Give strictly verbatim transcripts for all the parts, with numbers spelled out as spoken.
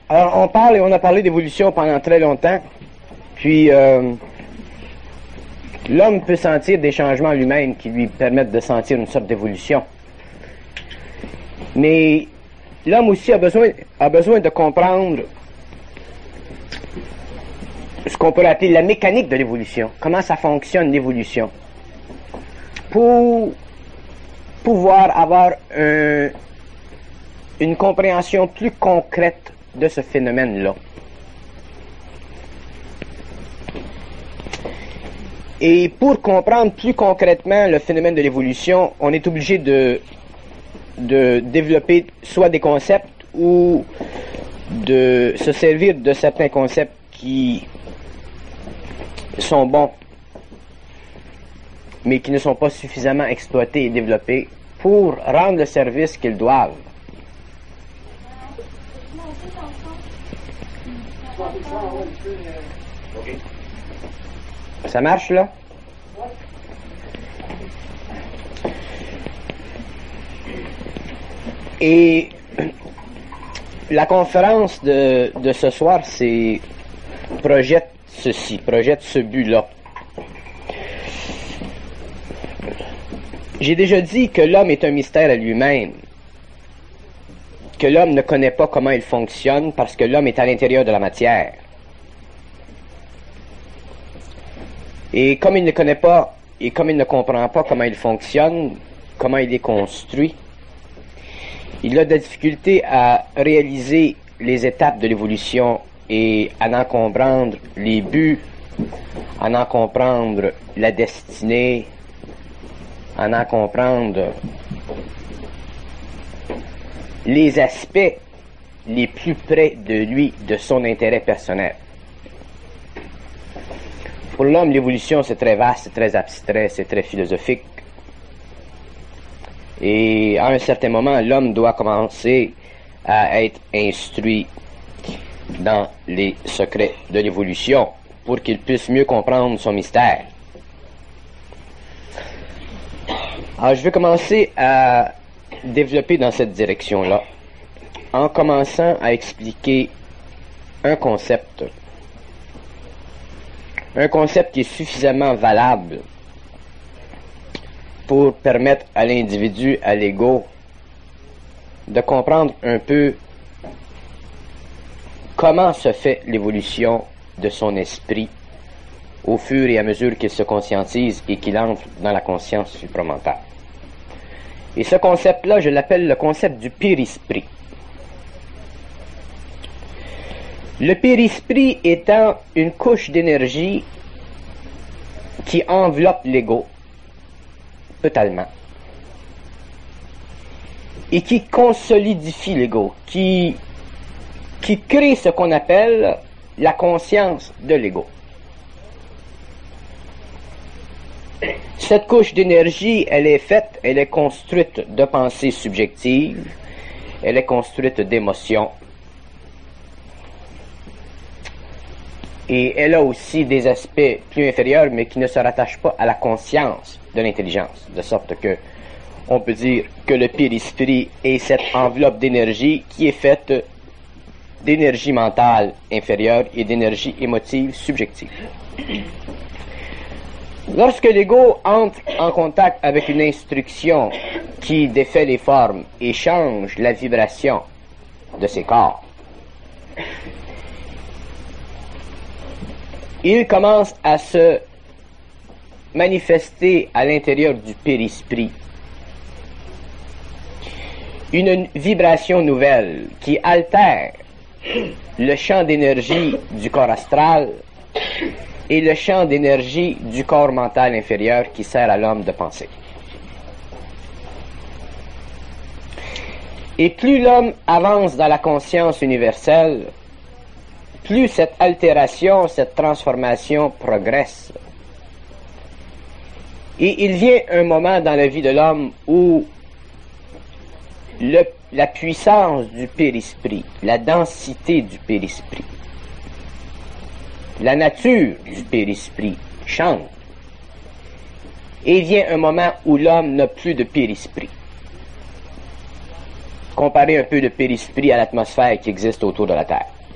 Alors, on parle et on a parlé d'évolution pendant très longtemps, puis euh, l'homme peut sentir des changements lui-même qui lui permettent de sentir une sorte d'évolution. Mais l'homme aussi a besoin, a besoin de comprendre ce qu'on peut appeler la mécanique de l'évolution, comment ça fonctionne l'évolution, pour pouvoir avoir un, une compréhension plus concrète de ce phénomène-là. Et pour comprendre plus concrètement le phénomène de l'évolution, on est obligé de, de développer soit des concepts ou de se servir de certains concepts qui sont bons, mais qui ne sont pas suffisamment exploités et développés pour rendre le service qu'ils doivent. Ça marche, là? Et la conférence de, de ce soir, c'est projette ceci, projette ce but-là. J'ai déjà dit que l'homme est un mystère à lui-même, que l'homme ne connaît pas comment il fonctionne parce que l'homme est à l'intérieur de la matière. Et comme il ne connaît pas, et comme il ne comprend pas comment il fonctionne, comment il est construit, il a de la difficulté à réaliser les étapes de l'évolution et à en comprendre les buts, à en comprendre la destinée, à en comprendre les aspects les plus près de lui, de son intérêt personnel. Pour l'homme, l'évolution, c'est très vaste, c'est très abstrait, c'est très philosophique. Et à un certain moment, l'homme doit commencer à être instruit dans les secrets de l'évolution pour qu'il puisse mieux comprendre son mystère. Alors, je vais commencer à développer dans cette direction-là en commençant à expliquer un concept. Un concept qui est suffisamment valable pour permettre à l'individu, à l'ego, de comprendre un peu comment se fait l'évolution de son esprit au fur et à mesure qu'il se conscientise et qu'il entre dans la conscience supramentale. Et ce concept-là, je l'appelle le concept du périsprit. Le périsprit étant une couche d'énergie qui enveloppe l'ego totalement et qui consolidifie l'ego, qui, qui crée ce qu'on appelle la conscience de l'ego. Cette couche d'énergie, elle est faite, elle est construite de pensées subjectives, elle est construite d'émotions, et elle a aussi des aspects plus inférieurs, mais qui ne se rattachent pas à la conscience de l'intelligence, de sorte que on peut dire que le périsprit est cette enveloppe d'énergie qui est faite d'énergie mentale inférieure et d'énergie émotive subjective. Lorsque l'ego entre en contact avec une instruction qui défait les formes et change la vibration de ses corps, il commence à se manifester à l'intérieur du périsprit une vibration nouvelle qui altère le champ d'énergie du corps astral et le champ d'énergie du corps mental inférieur qui sert à l'homme de penser. Et plus l'homme avance dans la conscience universelle, plus cette altération, cette transformation progresse. Et il vient un moment dans la vie de l'homme où le, la puissance du périsprit, la densité du périsprit, la nature du périsprit change. Et vient un moment où l'homme n'a plus de périsprit. Comparez un peu le périsprit à l'atmosphère qui existe autour de la Terre.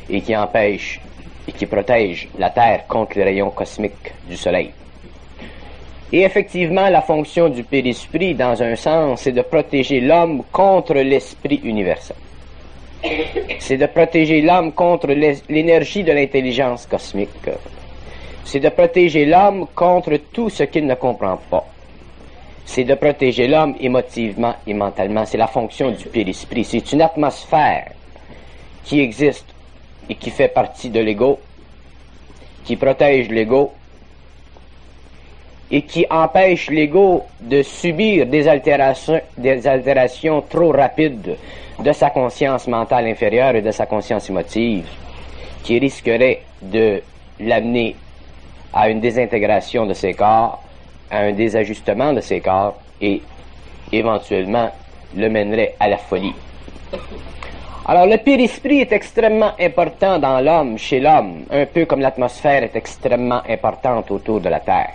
et qui empêche et qui protège la Terre contre les rayons cosmiques du Soleil. Et effectivement, la fonction du périsprit, dans un sens, c'est de protéger l'homme contre l'esprit universel. C'est de protéger l'homme contre l'énergie de l'intelligence cosmique. C'est de protéger l'homme contre tout ce qu'il ne comprend pas. C'est de protéger l'homme émotivement et mentalement. C'est la fonction du périsprit. C'est une atmosphère qui existe et qui fait partie de l'ego, qui protège l'ego et qui empêche l'ego de subir des altérations, des altérations trop rapides de sa conscience mentale inférieure et de sa conscience émotive, qui risqueraient de l'amener à une désintégration de ses corps, à un désajustement de ses corps et éventuellement le mènerait à la folie. Alors le périsprit est extrêmement important dans l'homme, chez l'homme, un peu comme l'atmosphère est extrêmement importante autour de la Terre.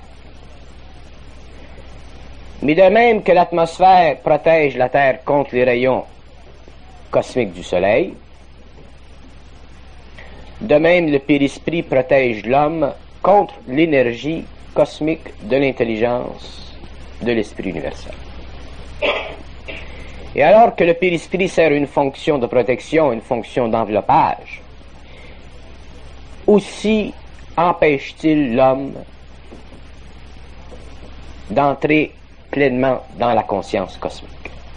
Mais de même que l'atmosphère protège la Terre contre les rayons cosmiques du Soleil, de même le périsprit protège l'homme contre l'énergie cosmique de l'intelligence de l'esprit universel. Et alors que le périsprit sert une fonction de protection, une fonction d'enveloppage, aussi empêche-t-il l'homme d'entrer pleinement dans la conscience cosmique.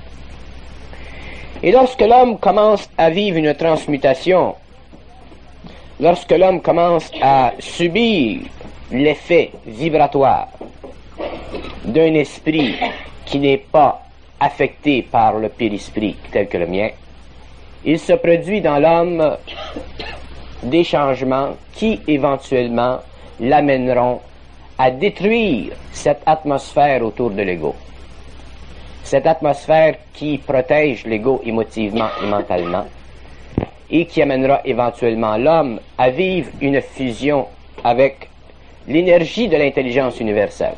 Et lorsque l'homme commence à vivre une transmutation, lorsque l'homme commence à subir l'effet vibratoire d'un esprit qui n'est pas affecté par le périsprit tel que le mien, il se produit dans l'homme des changements qui éventuellement l'amèneront à détruire cette atmosphère autour de l'ego. Cette atmosphère qui protège l'ego émotivement et mentalement et qui amènera éventuellement l'homme à vivre une fusion avec l'énergie de l'intelligence universelle.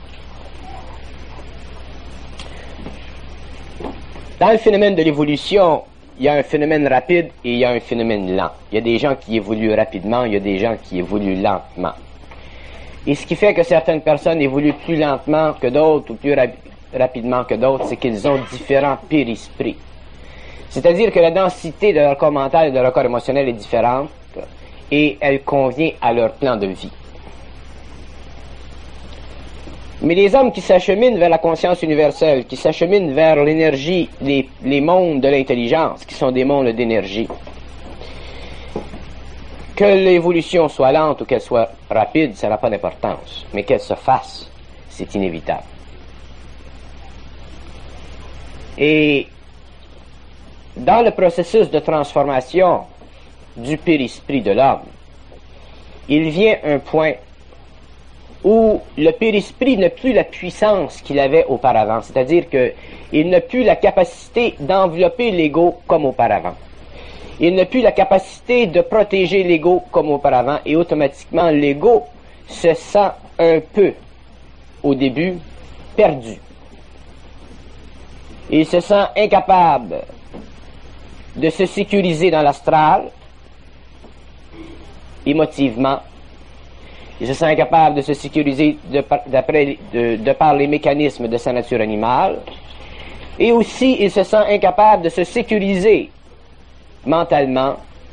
Dans le phénomène de l'évolution, il y a un phénomène rapide et il y a un phénomène lent. Il y a des gens qui évoluent rapidement, il y a des gens qui évoluent lentement. Et ce qui fait que certaines personnes évoluent plus lentement que d'autres ou plus ra- rapidement que d'autres, c'est qu'ils ont différents périsprits. C'est-à-dire que la densité de leur corps mental et de leur corps émotionnel est différente et elle convient à leur plan de vie. Mais les hommes qui s'acheminent vers la conscience universelle, qui s'acheminent vers l'énergie, les, les mondes de l'intelligence, qui sont des mondes d'énergie, que l'évolution soit lente ou qu'elle soit rapide, ça n'a pas d'importance. Mais qu'elle se fasse, c'est inévitable. Et dans le processus de transformation du périsprit de l'homme, il vient un point où le périsprit n'a plus la puissance qu'il avait auparavant, c'est-à-dire qu'il n'a plus la capacité d'envelopper l'ego comme auparavant. Il n'a plus la capacité de protéger l'ego comme auparavant, et automatiquement l'ego se sent un peu, au début, perdu. Il se sent incapable de se sécuriser dans l'astral, émotivement. Il se sent incapable de se sécuriser de, d'après, de, de par les mécanismes de sa nature animale. Et aussi, il se sent incapable de se sécuriser mentalement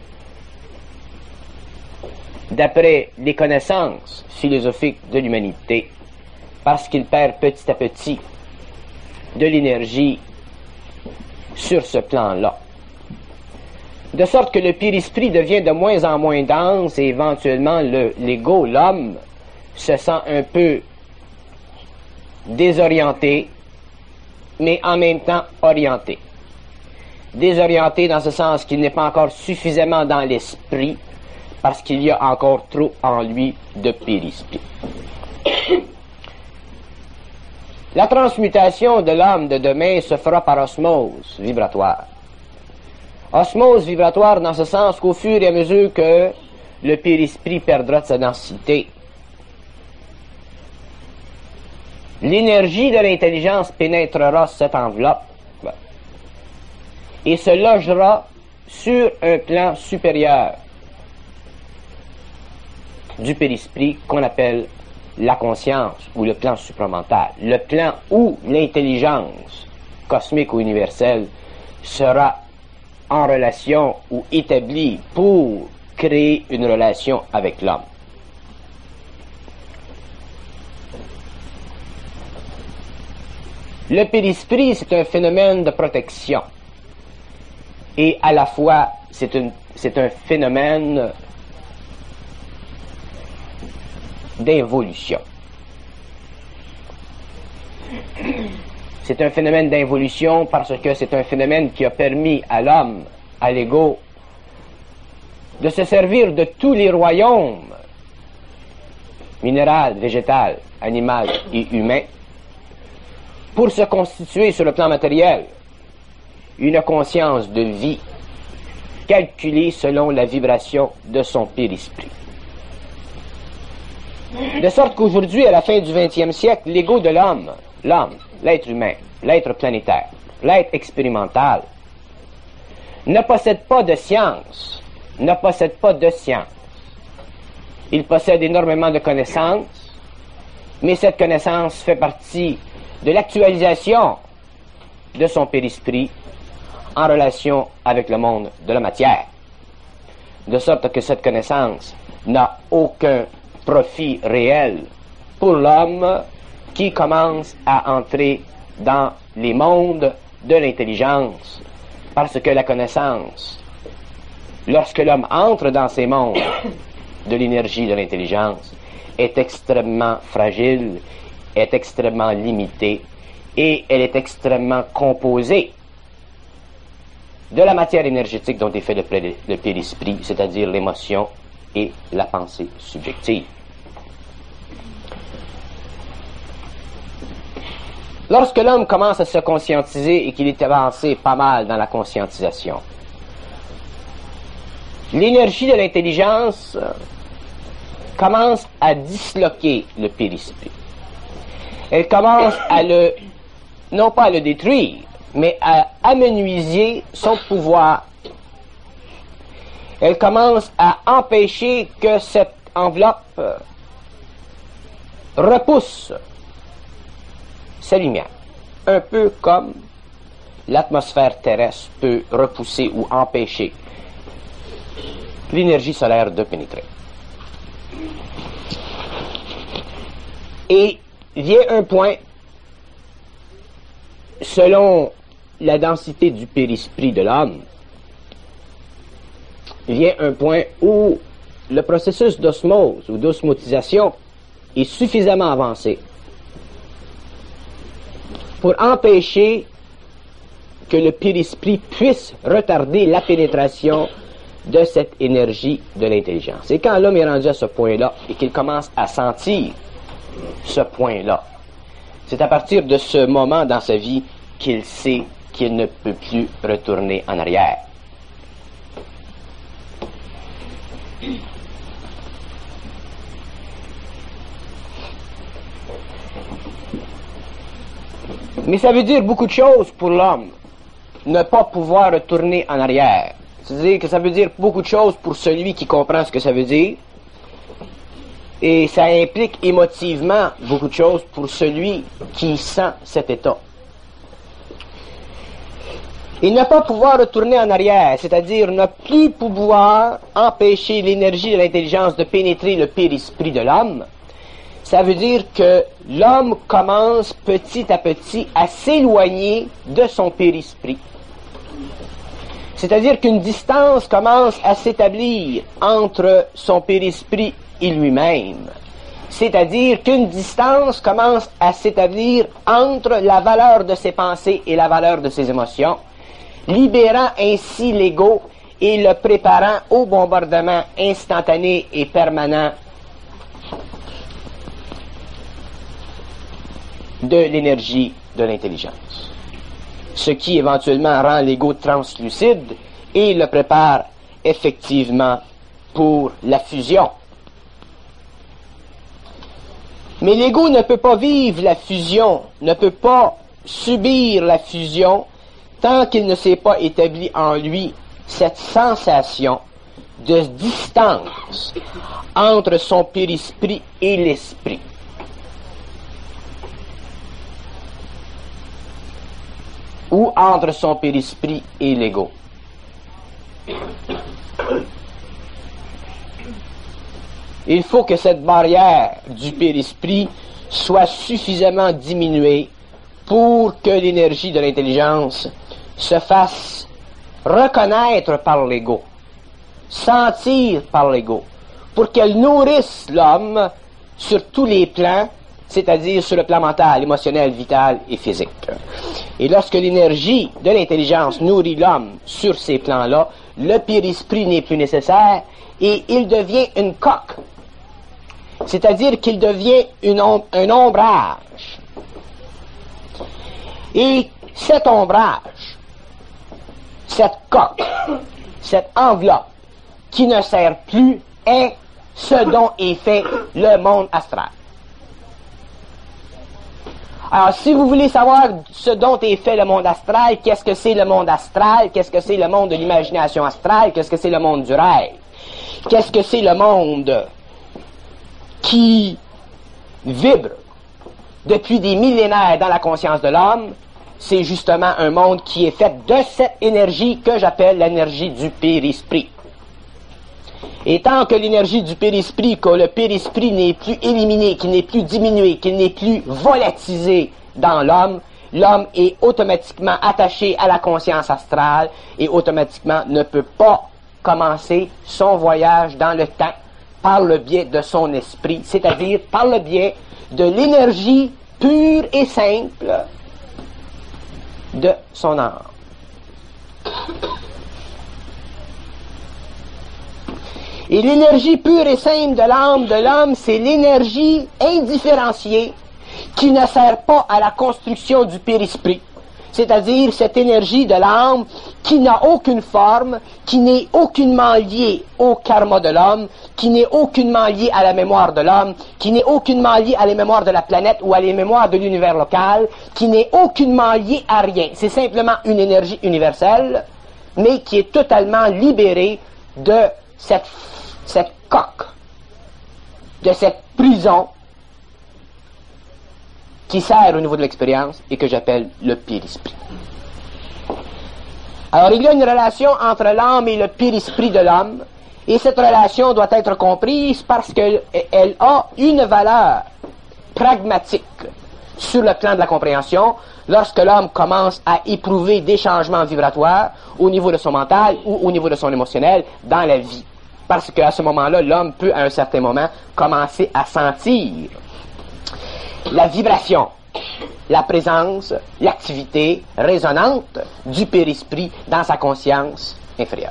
d'après les connaissances philosophiques de l'humanité, parce qu'il perd petit à petit de l'énergie sur ce plan-là. De sorte que le périsprit devient de moins en moins dense et éventuellement le, l'ego, l'homme, se sent un peu désorienté, mais en même temps orienté. Désorienté dans ce sens qu'il n'est pas encore suffisamment dans l'esprit, parce qu'il y a encore trop en lui de périsprit. La transmutation de l'homme de demain se fera par osmose vibratoire. Osmose vibratoire dans ce sens qu'au fur et à mesure que le périsprit perdra de sa densité, l'énergie de l'intelligence pénétrera cette enveloppe et se logera sur un plan supérieur du périsprit qu'on appelle la conscience ou le plan supramental, le plan où l'intelligence cosmique ou universelle sera en relation ou établie pour créer une relation avec l'homme. Le périsprit, c'est un phénomène de protection et à la fois c'est un, c'est un phénomène d'involution. C'est un phénomène d'involution parce que c'est un phénomène qui a permis à l'homme, à l'ego, de se servir de tous les royaumes minéral, végétal, animal et humain pour se constituer sur le plan matériel une conscience de vie calculée selon la vibration de son périsprit. De sorte qu'aujourd'hui, à la fin du vingtième siècle, l'ego de l'homme, l'homme, l'être humain, l'être planétaire, l'être expérimental, ne possède pas de science, ne possède pas de science. Il possède énormément de connaissances, mais cette connaissance fait partie de l'actualisation de son périsprit en relation avec le monde de la matière. De sorte que cette connaissance n'a aucun profit réel pour l'homme qui commence à entrer dans les mondes de l'intelligence, parce que la connaissance, lorsque l'homme entre dans ces mondes de l'énergie de l'intelligence, est extrêmement fragile, est extrêmement limitée et elle est extrêmement composée de la matière énergétique dont est fait le, le périsprit, c'est-à-dire l'émotion et la pensée subjective. Lorsque l'homme commence à se conscientiser et qu'il est avancé pas mal dans la conscientisation, l'énergie de l'intelligence commence à disloquer le périsprit. Elle commence à le, non pas à le détruire, mais à amenuiser son pouvoir. Elle commence à empêcher que cette enveloppe repousse sa lumière. Un peu comme l'atmosphère terrestre peut repousser ou empêcher l'énergie solaire de pénétrer. Et vient un point, selon la densité du périsprit de l'homme, vient un point où le processus d'osmose ou d'osmotisation est suffisamment avancé pour empêcher que le périsprit puisse retarder la pénétration de cette énergie de l'intelligence. Et quand l'homme est rendu à ce point-là et qu'il commence à sentir ce point-là, c'est à partir de ce moment dans sa vie qu'il sait qu'il ne peut plus retourner en arrière. Mais ça veut dire beaucoup de choses pour l'homme, ne pas pouvoir retourner en arrière. C'est-à-dire que ça veut dire beaucoup de choses pour celui qui comprend ce que ça veut dire, et ça implique émotivement beaucoup de choses pour celui qui sent cet état. Et ne pas pouvoir retourner en arrière, c'est-à-dire ne plus pouvoir empêcher l'énergie de l'intelligence de pénétrer le périsprit de l'homme, ça veut dire que l'homme commence petit à petit à s'éloigner de son périsprit. C'est-à-dire qu'une distance commence à s'établir entre son périsprit et lui-même. C'est-à-dire qu'une distance commence à s'établir entre la valeur de ses pensées et la valeur de ses émotions, libérant ainsi l'ego et le préparant au bombardement instantané et permanent de l'énergie de l'intelligence. Ce qui éventuellement rend l'ego translucide et le prépare effectivement pour la fusion. Mais l'ego ne peut pas vivre la fusion, ne peut pas subir la fusion tant qu'il ne s'est pas établi en lui cette sensation de distance entre son périsprit et l'esprit. Ou entre son périsprit et l'ego. Il faut que cette barrière du périsprit soit suffisamment diminuée pour que l'énergie de l'intelligence se fasse reconnaître par l'ego, sentir par l'ego, pour qu'elle nourrisse l'homme sur tous les plans, c'est-à-dire sur le plan mental, émotionnel, vital et physique. Et lorsque l'énergie de l'intelligence nourrit l'homme sur ces plans-là, le périsprit n'est plus nécessaire et il devient une coque. C'est-à-dire qu'il devient une om- un ombrage. Et cet ombrage, cette coque, cette enveloppe qui ne sert plus est ce dont est fait le monde astral. Alors, si vous voulez savoir ce dont est fait le monde astral, qu'est-ce que c'est le monde astral, qu'est-ce que c'est le monde de l'imagination astrale, qu'est-ce que c'est le monde du rêve, qu'est-ce que c'est le monde qui vibre depuis des millénaires dans la conscience de l'homme, c'est justement un monde qui est fait de cette énergie que j'appelle l'énergie du périsprit. Et tant que l'énergie du périsprit, que le périsprit n'est plus éliminé, qu'il n'est plus diminué, qu'il n'est plus volatilisé dans l'homme, l'homme est automatiquement attaché à la conscience astrale et automatiquement ne peut pas commencer son voyage dans le temps par le biais de son esprit, c'est-à-dire par le biais de l'énergie pure et simple de son âme. Et l'énergie pure et simple de l'âme de l'homme, c'est l'énergie indifférenciée qui ne sert pas à la construction du périsprit. C'est-à-dire cette énergie de l'âme qui n'a aucune forme, qui n'est aucunement liée au karma de l'homme, qui n'est aucunement liée à la mémoire de l'homme, qui n'est aucunement liée à les mémoires de la planète ou à les mémoires de l'univers local, qui n'est aucunement liée à rien. C'est simplement une énergie universelle, mais qui est totalement libérée de cette, cette coque, de cette prison qui sert au niveau de l'expérience et que j'appelle le périsprit. Alors, il y a une relation entre l'âme et le périsprit de l'homme, et cette relation doit être comprise parce qu'elle elle a une valeur pragmatique sur le plan de la compréhension lorsque l'homme commence à éprouver des changements vibratoires au niveau de son mental ou au niveau de son émotionnel dans la vie. Parce qu'à ce moment-là, l'homme peut, à un certain moment, commencer à sentir la vibration, la présence, l'activité résonante du périsprit dans sa conscience inférieure.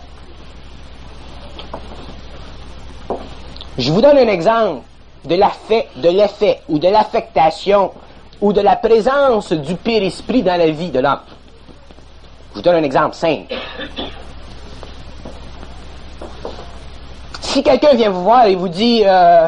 Je vous donne un exemple de l'effet, de l'effet ou de l'affectation ou de la présence du périsprit dans la vie de l'homme. Je vous donne un exemple simple. Si quelqu'un vient vous voir et vous dit euh,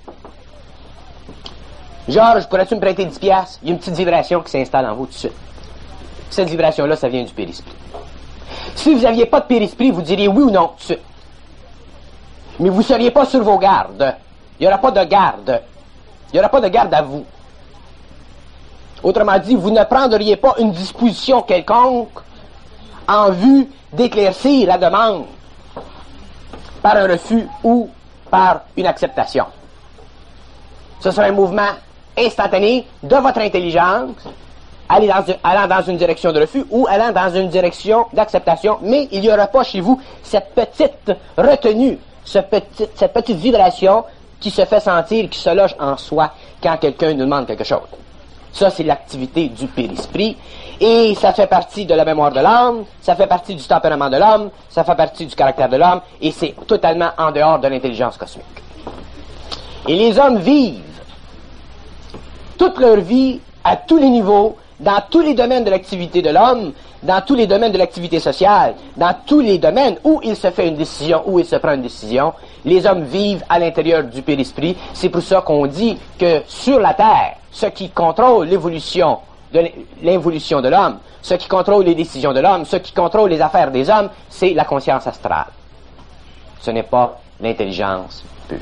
Georges, pourrais-tu me prêter dix piastres? Il y a une petite vibration qui s'installe en vous tout de suite. Cette vibration-là, ça vient du périsprit. Si vous n'aviez pas de périsprit, vous diriez oui ou non tout de suite. Mais vous ne seriez pas sur vos gardes. Il n'y aura pas de garde. Il n'y aura pas de garde à vous. Autrement dit, vous ne prendriez pas une disposition quelconque en vue d'éclaircir la demande par un refus ou par une acceptation. Ce sera un mouvement instantané de votre intelligence, allant dans, allant dans une direction de refus ou allant dans une direction d'acceptation, mais il n'y aura pas chez vous cette petite retenue, ce petit, cette petite vibration qui se fait sentir, qui se loge en soi quand quelqu'un nous demande quelque chose. Ça, c'est l'activité du périsprit, et ça fait partie de la mémoire de l'âme, ça fait partie du tempérament de l'homme, ça fait partie du caractère de l'homme, et c'est totalement en dehors de l'intelligence cosmique. Et les hommes vivent toute leur vie, à tous les niveaux, dans tous les domaines de l'activité de l'homme, dans tous les domaines de l'activité sociale, dans tous les domaines où il se fait une décision, où il se prend une décision, les hommes vivent à l'intérieur du périsprit. C'est pour ça qu'on dit que sur la Terre, ce qui contrôle l'évolution de l'évolution de l'homme, ce qui contrôle les décisions de l'homme, ce qui contrôle les affaires des hommes, c'est la conscience astrale. Ce n'est pas l'intelligence pure.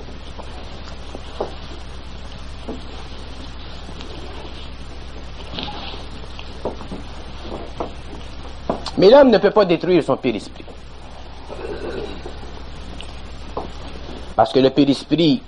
Mais l'homme ne peut pas détruire son périsprit. Parce que le périsprit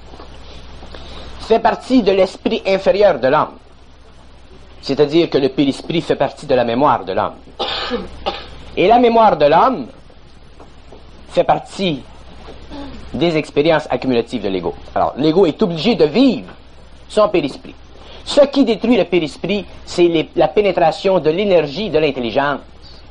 fait partie de l'esprit inférieur de l'homme. C'est-à-dire que le périsprit fait partie de la mémoire de l'homme. Et la mémoire de l'homme fait partie des expériences accumulatives de l'ego. Alors, l'ego est obligé de vivre son périsprit. Ce qui détruit le périsprit, c'est la pénétration de l'énergie de l'intelligence.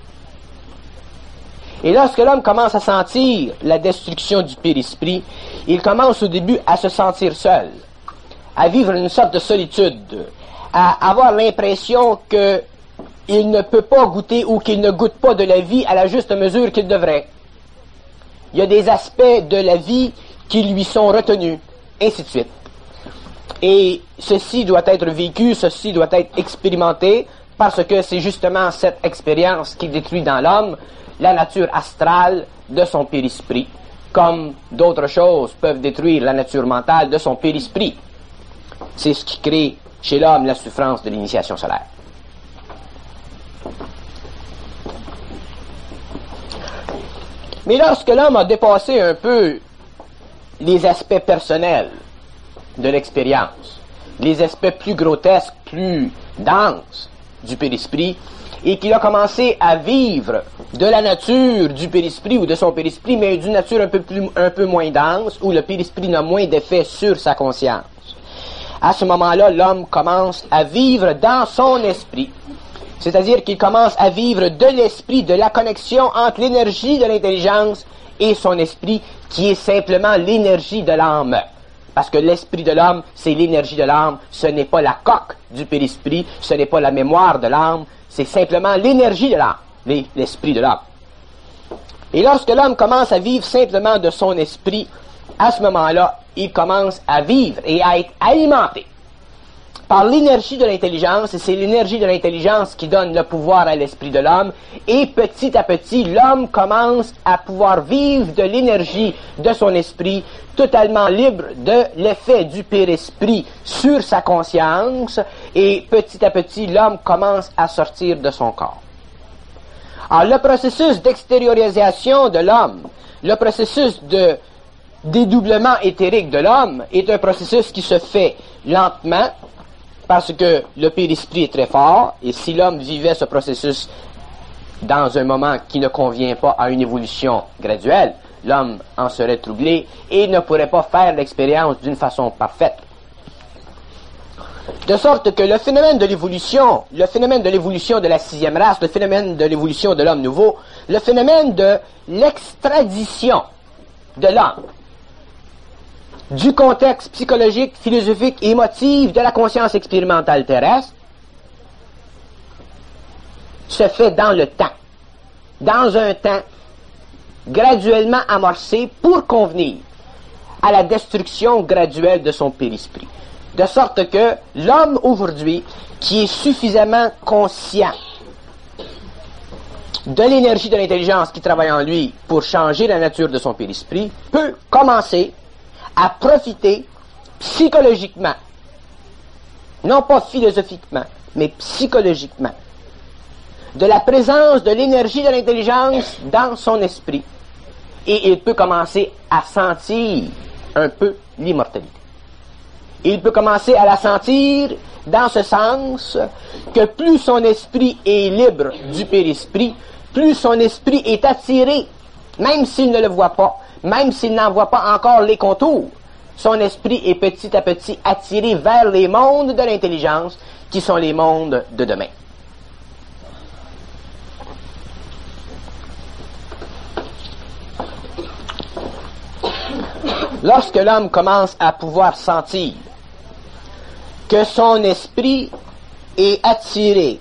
Et lorsque l'homme commence à sentir la destruction du périsprit, il commence au début à se sentir seul, à vivre une sorte de solitude, à avoir l'impression qu'il ne peut pas goûter ou qu'il ne goûte pas de la vie à la juste mesure qu'il devrait. Il y a des aspects de la vie qui lui sont retenus, ainsi de suite. Et ceci doit être vécu, ceci doit être expérimenté, parce que c'est justement cette expérience qui détruit dans l'homme la nature astrale de son périsprit, comme d'autres choses peuvent détruire la nature mentale de son périsprit. C'est ce qui crée chez l'homme la souffrance de l'initiation solaire. Mais lorsque l'homme a dépassé un peu les aspects personnels de l'expérience, les aspects plus grotesques, plus denses du périsprit, et qu'il a commencé à vivre de la nature du périsprit ou de son périsprit, mais d'une nature un peu, plus, un peu moins dense, où le périsprit n'a moins d'effet sur sa conscience. À ce moment-là, l'homme commence à vivre dans son esprit. C'est-à-dire qu'il commence à vivre de l'esprit, de la connexion entre l'énergie de l'intelligence et son esprit, qui est simplement l'énergie de l'âme. Parce que l'esprit de l'homme, c'est l'énergie de l'âme, ce n'est pas la coque du périsprit, ce n'est pas la mémoire de l'âme, c'est simplement l'énergie de l'âme, l'esprit de l'homme. Et lorsque l'homme commence à vivre simplement de son esprit, à ce moment-là, il commence à vivre et à être alimenté par l'énergie de l'intelligence, et c'est l'énergie de l'intelligence qui donne le pouvoir à l'esprit de l'homme, et petit à petit, l'homme commence à pouvoir vivre de l'énergie de son esprit, totalement libre de l'effet du périsprit sur sa conscience, et petit à petit, l'homme commence à sortir de son corps. Alors, le processus d'extériorisation de l'homme, le processus de dédoublement éthérique de l'homme, est un processus qui se fait lentement, parce que le périsprit est très fort, et si l'homme vivait ce processus dans un moment qui ne convient pas à une évolution graduelle, l'homme en serait troublé et ne pourrait pas faire l'expérience d'une façon parfaite. De sorte que le phénomène de l'évolution, le phénomène de l'évolution de la sixième race, le phénomène de l'évolution de l'homme nouveau, le phénomène de l'extradition de l'homme, du contexte psychologique, philosophique et émotif de la conscience expérimentale terrestre, se fait dans le temps, dans un temps graduellement amorcé pour convenir à la destruction graduelle de son périsprit. De sorte que l'homme aujourd'hui, qui est suffisamment conscient de l'énergie de l'intelligence qui travaille en lui pour changer la nature de son périsprit, peut commencer à profiter psychologiquement, non pas philosophiquement, mais psychologiquement, de la présence de l'énergie de l'intelligence dans son esprit. Et il peut commencer à sentir un peu l'immortalité. Il peut commencer à la sentir dans ce sens que plus son esprit est libre du périsprit, plus son esprit est attiré, même s'il ne le voit pas, même s'il n'en voit pas encore les contours, son esprit est petit à petit attiré vers les mondes de l'intelligence, qui sont les mondes de demain. Lorsque l'homme commence à pouvoir sentir que son esprit est attiré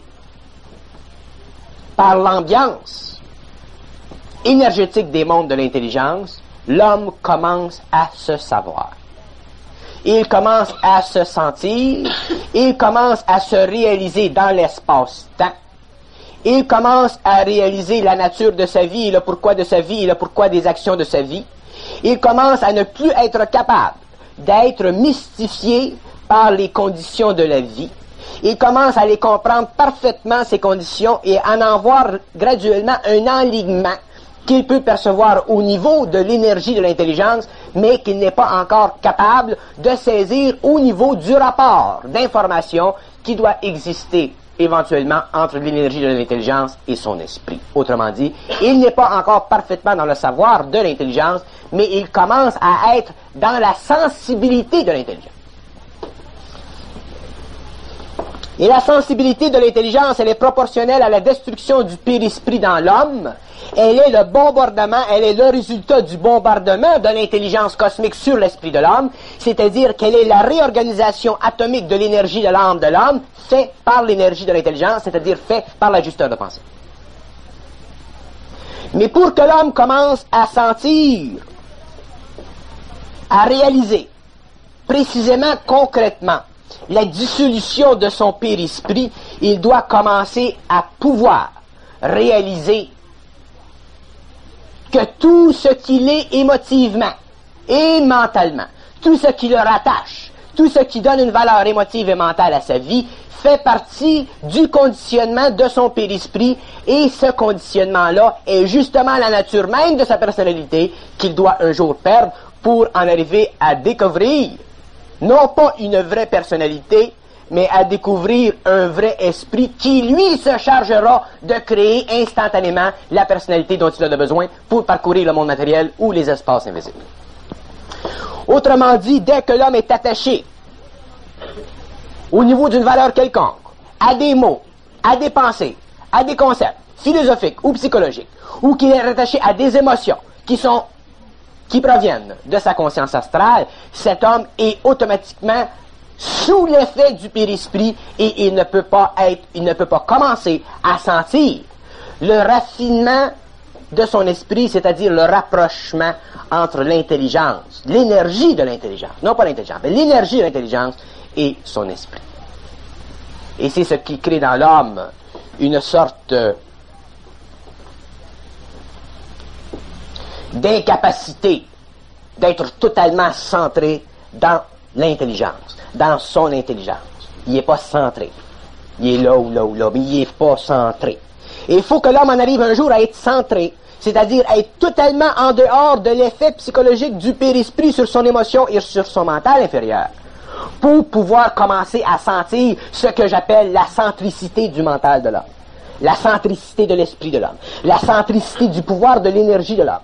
par l'ambiance énergétique des mondes de l'intelligence, l'homme commence à se savoir. Il commence à se sentir, il commence à se réaliser dans l'espace-temps, il commence à réaliser la nature de sa vie, le pourquoi de sa vie et le pourquoi des actions de sa vie. Il commence à ne plus être capable d'être mystifié par les conditions de la vie. Il commence à les comprendre parfaitement, ces conditions, et à en voir graduellement un enlignement qu'il peut percevoir au niveau de l'énergie de l'intelligence, mais qu'il n'est pas encore capable de saisir au niveau du rapport d'information qui doit exister éventuellement entre l'énergie de l'intelligence et son esprit. Autrement dit, il n'est pas encore parfaitement dans le savoir de l'intelligence, mais il commence à être dans la sensibilité de l'intelligence. Et la sensibilité de l'intelligence, elle est proportionnelle à la destruction du périsprit dans l'homme. Elle est le bombardement, elle est le résultat du bombardement de l'intelligence cosmique sur l'esprit de l'homme, c'est-à-dire qu'elle est la réorganisation atomique de l'énergie de l'âme de l'homme, faite par l'énergie de l'intelligence, c'est-à-dire faite par l'ajusteur de pensée. Mais pour que l'homme commence à sentir, à réaliser, précisément, concrètement, la dissolution de son périsprit, il doit commencer à pouvoir réaliser que tout ce qu'il est émotivement et mentalement, tout ce qui le rattache, tout ce qui donne une valeur émotive et mentale à sa vie, fait partie du conditionnement de son périsprit, et ce conditionnement-là est justement la nature même de sa personnalité qu'il doit un jour perdre pour en arriver à découvrir non pas une vraie personnalité, mais à découvrir un vrai esprit qui, lui, se chargera de créer instantanément la personnalité dont il a besoin pour parcourir le monde matériel ou les espaces invisibles. Autrement dit, dès que l'homme est attaché au niveau d'une valeur quelconque, à des mots, à des pensées, à des concepts philosophiques ou psychologiques, ou qu'il est attaché à des émotions qui sont qui proviennent de sa conscience astrale, cet homme est automatiquement sous l'effet du périsprit, et il ne peut pas être, il ne peut pas commencer à sentir le raffinement de son esprit, c'est-à-dire le rapprochement entre l'intelligence, l'énergie de l'intelligence, non pas l'intelligence, mais l'énergie de l'intelligence et son esprit. Et c'est ce qui crée dans l'homme une sorte d'incapacité d'être totalement centré dans l'intelligence, dans son intelligence. Il n'est pas centré. Il est là ou là ou là, mais il n'est pas centré. Et il faut que l'homme en arrive un jour à être centré, c'est-à-dire à être totalement en dehors de l'effet psychologique du périsprit sur son émotion et sur son mental inférieur, pour pouvoir commencer à sentir ce que j'appelle la centricité du mental de l'homme, la centricité de l'esprit de l'homme, la centricité du pouvoir de l'énergie de l'homme.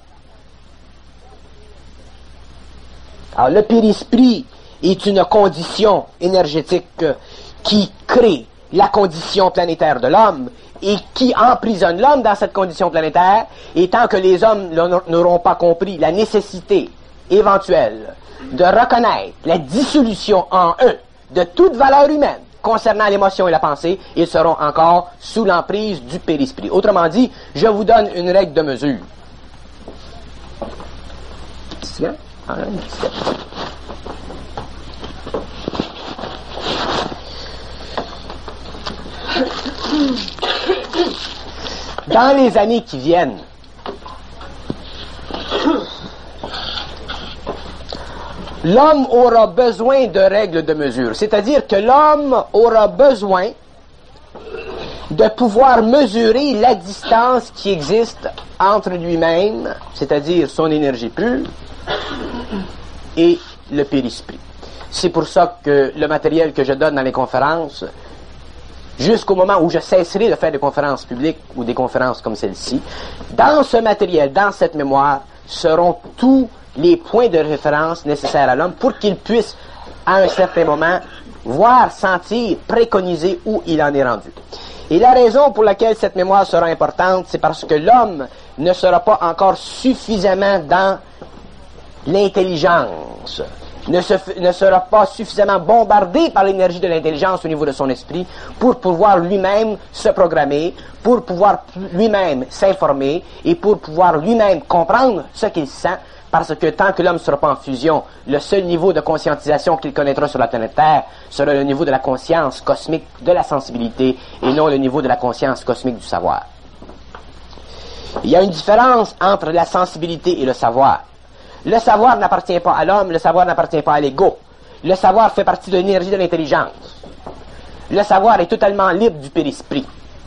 Alors, le périsprit est une condition énergétique qui crée la condition planétaire de l'homme et qui emprisonne l'homme dans cette condition planétaire, et tant que les hommes n'auront pas compris la nécessité éventuelle de reconnaître la dissolution en eux de toute valeur humaine concernant l'émotion et la pensée, ils seront encore sous l'emprise du périsprit. Autrement dit, je vous donne une règle de mesure. Dans les années qui viennent, l'homme aura besoin de règles de mesure, c'est-à-dire que l'homme aura besoin de pouvoir mesurer la distance qui existe entre lui-même, c'est-à-dire son énergie pure, et le périsprit. C'est pour ça que le matériel que je donne dans les conférences, jusqu'au moment où je cesserai de faire des conférences publiques ou des conférences comme celle-ci, dans ce matériel, dans cette mémoire, seront tous les points de référence nécessaires à l'homme pour qu'il puisse, à un certain moment, voir, sentir, préconiser où il en est rendu. Et la raison pour laquelle cette mémoire sera importante, c'est parce que l'homme ne sera pas encore suffisamment dans l'intelligence, ne, se, ne sera pas suffisamment bombardé par l'énergie de l'intelligence au niveau de son esprit pour pouvoir lui-même se programmer, pour pouvoir lui-même s'informer et pour pouvoir lui-même comprendre ce qu'il sent Parce que tant que l'homme ne sera pas en fusion, le seul niveau de conscientisation qu'il connaîtra sur la planète Terre sera le niveau de la conscience cosmique de la sensibilité et non le niveau de la conscience cosmique du savoir. Il y a une différence entre la sensibilité et le savoir. Le savoir n'appartient pas à l'homme, le savoir n'appartient pas à l'ego. Le savoir fait partie de l'énergie de l'intelligence. Le savoir est totalement libre du périsprit.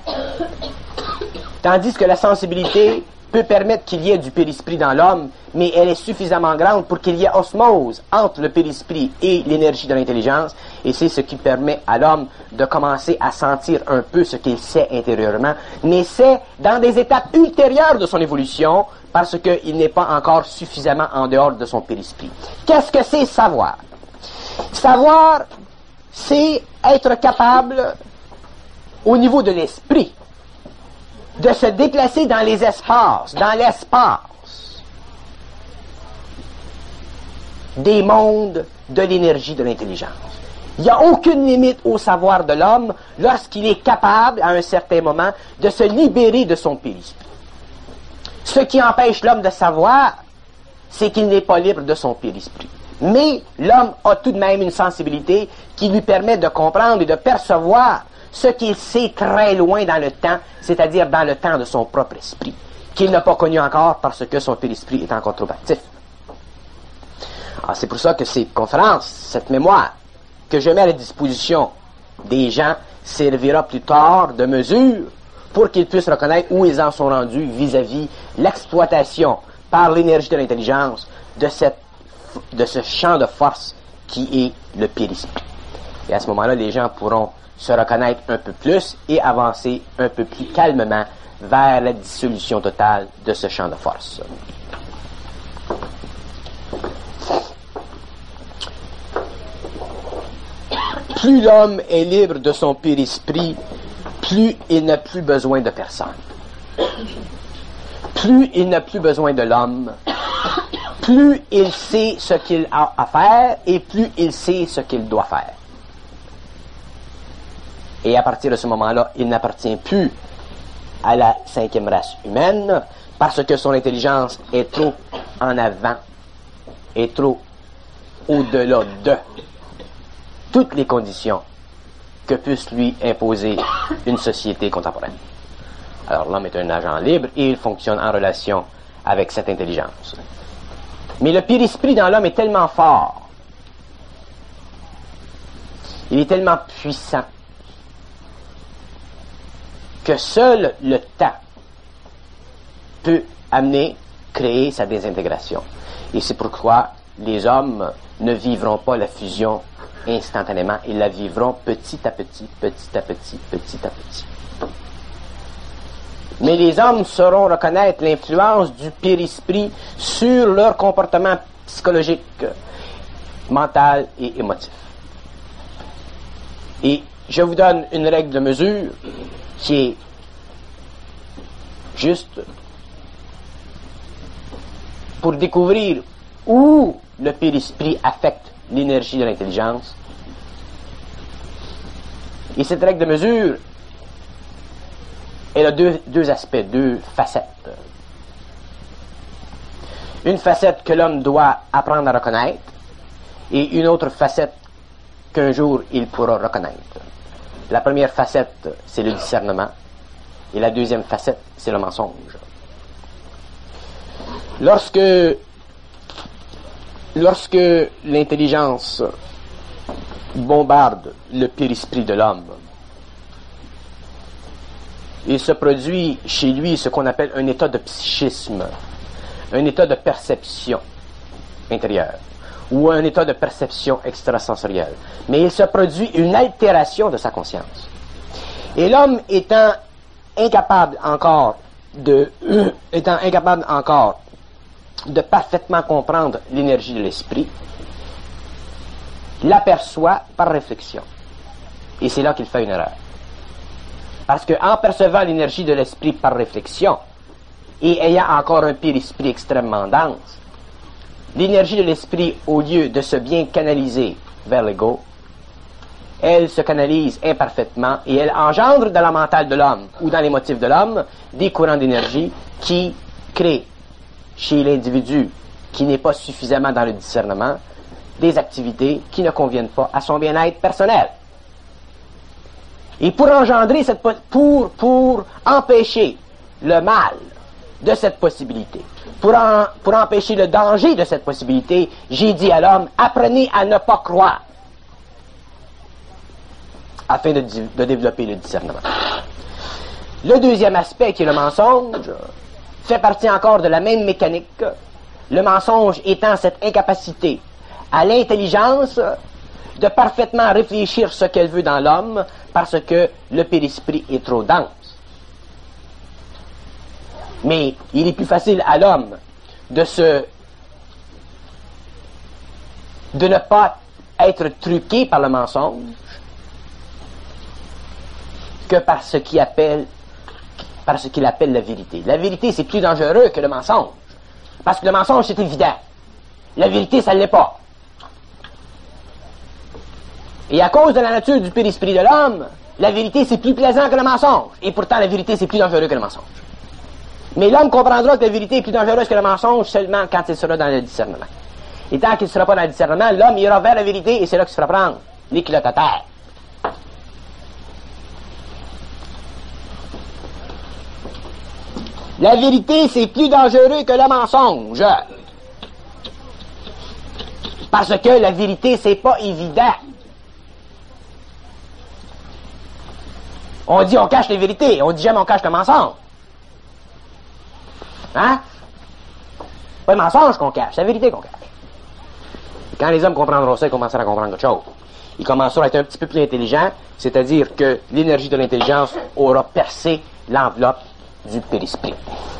Tandis que la sensibilité peut permettre qu'il y ait du périsprit dans l'homme, mais elle est suffisamment grande pour qu'il y ait osmose entre le périsprit et l'énergie de l'intelligence, et c'est ce qui permet à l'homme de commencer à sentir un peu ce qu'il sait intérieurement, mais c'est dans des étapes ultérieures de son évolution, parce qu'il n'est pas encore suffisamment en dehors de son périsprit. Qu'est-ce que c'est savoir? Savoir, c'est être capable, au niveau de l'esprit, de se déplacer dans les espaces, dans l'espace des mondes de l'énergie de l'intelligence. Il n'y a aucune limite au savoir de l'homme lorsqu'il est capable, à un certain moment, de se libérer de son périsprit. Ce qui empêche l'homme de savoir, c'est qu'il n'est pas libre de son périsprit. Mais l'homme a tout de même une sensibilité qui lui permet de comprendre et de percevoir ce qu'il sait très loin dans le temps, c'est-à-dire dans le temps de son propre esprit, qu'il n'a pas connu encore parce que son périsprit est encore trop actif. Alors c'est pour ça que ces conférences, cette mémoire que je mets à la disposition des gens servira plus tard de mesure pour qu'ils puissent reconnaître où ils en sont rendus vis-à-vis l'exploitation par l'énergie de l'intelligence de, cette, de ce champ de force qui est le périsprit. Et à ce moment-là, les gens pourront se reconnaître un peu plus et avancer un peu plus calmement vers la dissolution totale de ce champ de force. Plus l'homme est libre de son périsprit, plus il n'a plus besoin de personne. Plus il n'a plus besoin de l'homme, plus il sait ce qu'il a à faire et plus il sait ce qu'il doit faire. Et à partir de ce moment-là, il n'appartient plus à la cinquième race humaine parce que son intelligence est trop en avant, est trop au-delà de toutes les conditions que puisse lui imposer une société contemporaine. Alors l'homme est un agent libre et il fonctionne en relation avec cette intelligence. Mais le périsprit dans l'homme est tellement fort, il est tellement puissant, que seul le temps peut amener, créer sa désintégration. Et c'est pourquoi les hommes ne vivront pas la fusion instantanément, ils la vivront petit à petit, petit à petit, petit à petit. Mais les hommes sauront reconnaître l'influence du périsprit sur leur comportement psychologique, mental et émotif. Et je vous donne une règle de mesure qui est juste pour découvrir où le périsprit affecte l'énergie de l'intelligence. Et cette règle de mesure, elle a deux, deux aspects, deux facettes. Une facette que l'homme doit apprendre à reconnaître et une autre facette qu'un jour il pourra reconnaître. La première facette, c'est le discernement, et la deuxième facette, c'est le mensonge. Lorsque, lorsque l'intelligence bombarde le périsprit de l'homme, il se produit chez lui ce qu'on appelle un état de psychisme, un état de perception intérieure, ou un état de perception extrasensorielle. Mais il se produit une altération de sa conscience. Et l'homme étant incapable encore de, euh, étant incapable encore de parfaitement comprendre l'énergie de l'esprit, l'aperçoit par réflexion. Et c'est là qu'il fait une erreur. Parce qu'en percevant l'énergie de l'esprit par réflexion, et ayant encore un périsprit extrêmement dense, l'énergie de l'esprit, au lieu de se bien canaliser vers l'ego, elle se canalise imparfaitement et elle engendre dans la mentale de l'homme ou dans les motifs de l'homme des courants d'énergie qui créent chez l'individu qui n'est pas suffisamment dans le discernement, des activités qui ne conviennent pas à son bien-être personnel. Et pour engendrer cette pour pour empêcher le mal de cette possibilité, pour en, pour empêcher le danger de cette possibilité, j'ai dit à l'homme, apprenez à ne pas croire, afin de, de développer le discernement. Le deuxième aspect, qui est le mensonge, fait partie encore de la même mécanique, le mensonge étant cette incapacité à l'intelligence de parfaitement réfléchir ce qu'elle veut dans l'homme parce que le périsprit est trop dense. Mais il est plus facile à l'homme de se de ne pas être truqué par le mensonge que par ce qu'il appelle par ce qu'il appelle la vérité. La vérité, c'est plus dangereux que le mensonge. Parce que le mensonge, c'est évident. La vérité, ça ne l'est pas. Et à cause de la nature du périsprit de l'homme, la vérité, c'est plus plaisant que le mensonge. Et pourtant, la vérité, c'est plus dangereux que le mensonge. Mais l'homme comprendra que la vérité est plus dangereuse que le mensonge seulement quand il sera dans le discernement. Et tant qu'il ne sera pas dans le discernement, l'homme ira vers la vérité et c'est là qu'il se fera prendre les culottes à terre. La vérité, c'est plus dangereux que le mensonge. Parce que la vérité, c'est pas évident. On dit on cache les vérités, on dit jamais on cache le mensonge. Hein? Pas le mensonge qu'on cache, c'est la vérité qu'on cache. Et quand les hommes comprendront ça, ils commenceront à comprendre autre chose. Ils commenceront à être un petit peu plus intelligents, c'est-à-dire que l'énergie de l'intelligence aura percé l'enveloppe du périsprit.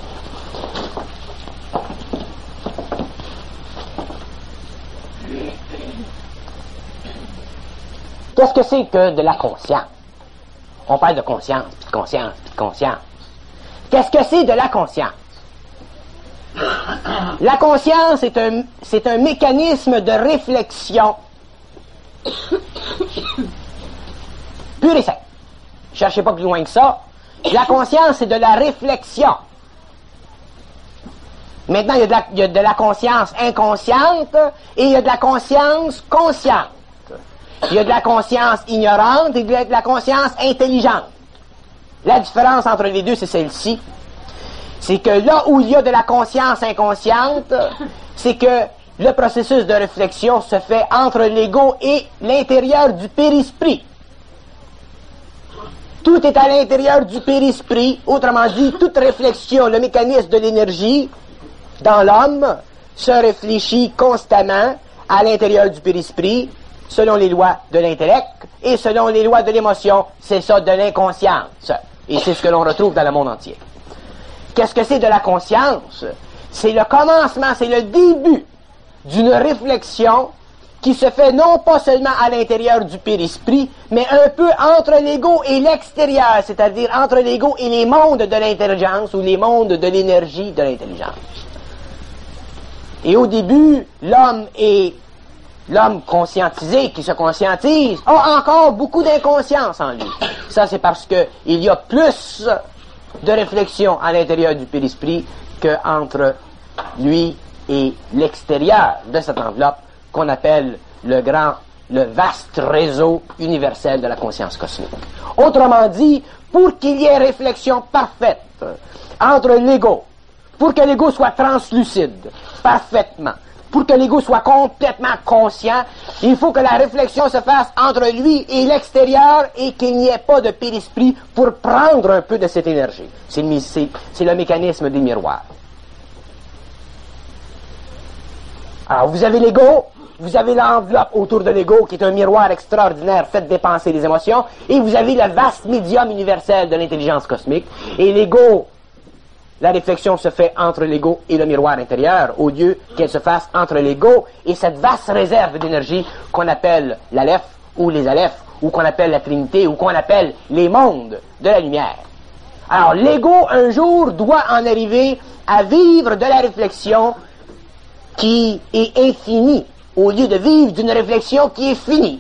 Qu'est-ce que c'est que de la conscience? On parle de conscience, puis de conscience, puis de conscience. Qu'est-ce que c'est de la conscience? La conscience est un, c'est un mécanisme de réflexion pur et simple. Cherchez pas plus loin que ça. La conscience, c'est de la réflexion. Maintenant, il y a de la, il y a de la conscience inconsciente et il y a de la conscience consciente. Il y a de la conscience ignorante et il y a de la conscience intelligente. La différence entre les deux, c'est celle-ci. C'est que là où il y a de la conscience inconsciente, c'est que le processus de réflexion se fait entre l'ego et l'intérieur du périsprit. Tout est à l'intérieur du périsprit, autrement dit, toute réflexion, le mécanisme de l'énergie dans l'homme se réfléchit constamment à l'intérieur du périsprit, selon les lois de l'intellect et selon les lois de l'émotion, c'est ça de l'inconscience. Et c'est ce que l'on retrouve dans le monde entier. Qu'est-ce que c'est de la conscience? C'est le commencement, c'est le début d'une réflexion qui se fait non pas seulement à l'intérieur du périsprit, mais un peu entre l'ego et l'extérieur, c'est-à-dire entre l'ego et les mondes de l'intelligence ou les mondes de l'énergie de l'intelligence. Et au début, l'homme est l'homme conscientisé, qui se conscientise, a encore beaucoup d'inconscience en lui. Ça, c'est parce que il y a plus de réflexion à l'intérieur du périsprit qu'entre lui et l'extérieur de cette enveloppe qu'on appelle le grand, le vaste réseau universel de la conscience cosmique. Autrement dit, pour qu'il y ait réflexion parfaite entre l'ego, pour que l'ego soit translucide, parfaitement, pour que l'ego soit complètement conscient, il faut que la réflexion se fasse entre lui et l'extérieur et qu'il n'y ait pas de périsprit pour prendre un peu de cette énergie. C'est le, c'est, c'est le mécanisme des miroirs. Alors, vous avez l'ego, vous avez l'enveloppe autour de l'ego qui est un miroir extraordinaire fait dépenser les émotions, et vous avez le vaste médium universel de l'intelligence cosmique, et l'ego, la réflexion se fait entre l'ego et le miroir intérieur, au lieu qu'elle se fasse entre l'ego et cette vaste réserve d'énergie qu'on appelle l'Aleph, ou les Aleph, ou qu'on appelle la Trinité, ou qu'on appelle les mondes de la lumière. Alors, l'ego, un jour, doit en arriver à vivre de la réflexion qui est infinie, au lieu de vivre d'une réflexion qui est finie.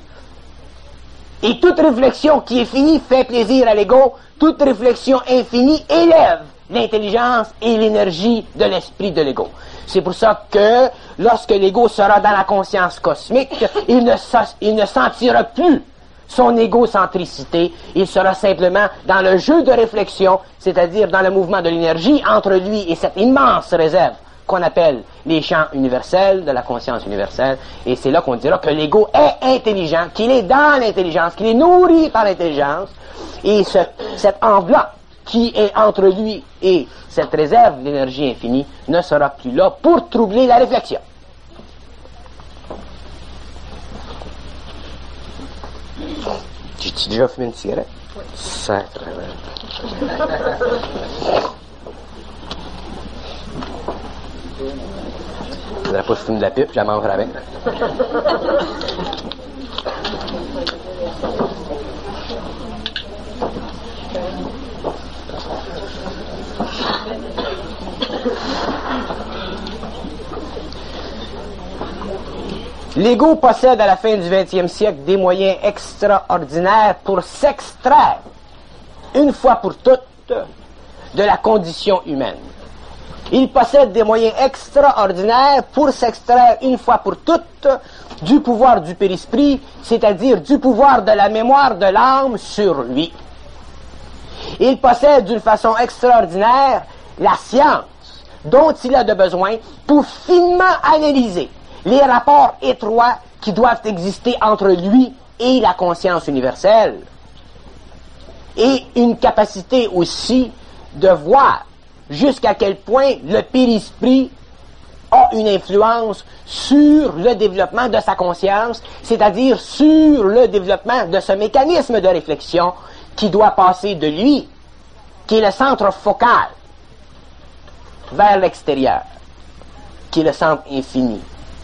Et toute réflexion qui est finie fait plaisir à l'ego, toute réflexion infinie élève l'intelligence et l'énergie de l'esprit de l'ego. C'est pour ça que lorsque l'ego sera dans la conscience cosmique, il ne, il ne sentira plus son égocentricité, il sera simplement dans le jeu de réflexion, c'est-à-dire dans le mouvement de l'énergie entre lui et cette immense réserve qu'on appelle les champs universels de la conscience universelle, et c'est là qu'on dira que l'ego est intelligent, qu'il est dans l'intelligence, qu'il est nourri par l'intelligence, et ce, cette enveloppe qui est entre lui et cette réserve d'énergie infinie ne sera plus là pour troubler la réflexion. J'ai déjà fumé une cigarette? Oui. Sacrément. Je voudrais pas que je fume de la pipe, je la mangerai avec. L'ego possède à la fin du vingtième siècle des moyens extraordinaires pour s'extraire, une fois pour toutes, de la condition humaine. Il possède des moyens extraordinaires pour s'extraire, une fois pour toutes, du pouvoir du périsprit, c'est-à-dire du pouvoir de la mémoire de l'âme sur lui. Il possède d'une façon extraordinaire la science dont il a de besoin pour finement analyser les rapports étroits qui doivent exister entre lui et la conscience universelle, et une capacité aussi de voir jusqu'à quel point le périsprit a une influence sur le développement de sa conscience, c'est-à-dire sur le développement de ce mécanisme de réflexion qui doit passer de lui, qui est le centre focal, vers l'extérieur, qui est le centre infini,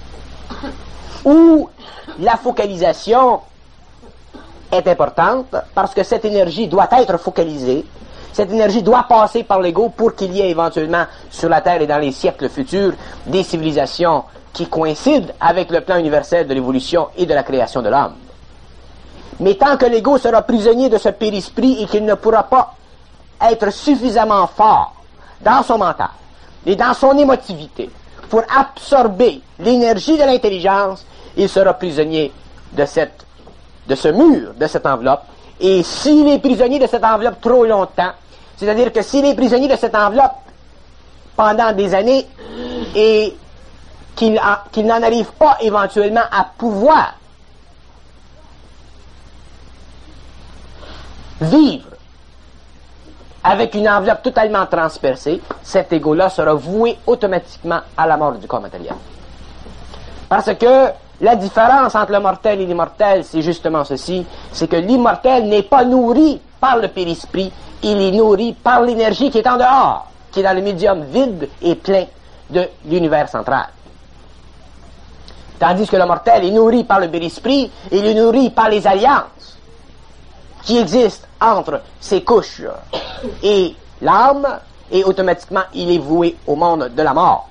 où la focalisation est importante parce que cette énergie doit être focalisée, cette énergie doit passer par l'ego pour qu'il y ait éventuellement sur la Terre et dans les siècles futurs des civilisations qui coïncident avec le plan universel de l'évolution et de la création de l'homme. Mais tant que l'ego sera prisonnier de ce périsprit et qu'il ne pourra pas être suffisamment fort dans son mental et dans son émotivité pour absorber l'énergie de l'intelligence, il sera prisonnier de, cette, de ce mur, de cette enveloppe. Et s'il est prisonnier de cette enveloppe trop longtemps, c'est-à-dire que s'il est prisonnier de cette enveloppe pendant des années et qu'il, a, qu'il n'en arrive pas éventuellement à pouvoir vivre avec une enveloppe totalement transpercée, cet ego-là sera voué automatiquement à la mort du corps matériel. Parce que la différence entre le mortel et l'immortel, c'est justement ceci, c'est que l'immortel n'est pas nourri par le périsprit, il est nourri par l'énergie qui est en dehors, qui est dans le médium vide et plein de l'univers central. Tandis que le mortel est nourri par le périsprit, il est nourri par les alliances qui existent entre ces couches et l'âme, et automatiquement il est voué au monde de la mort.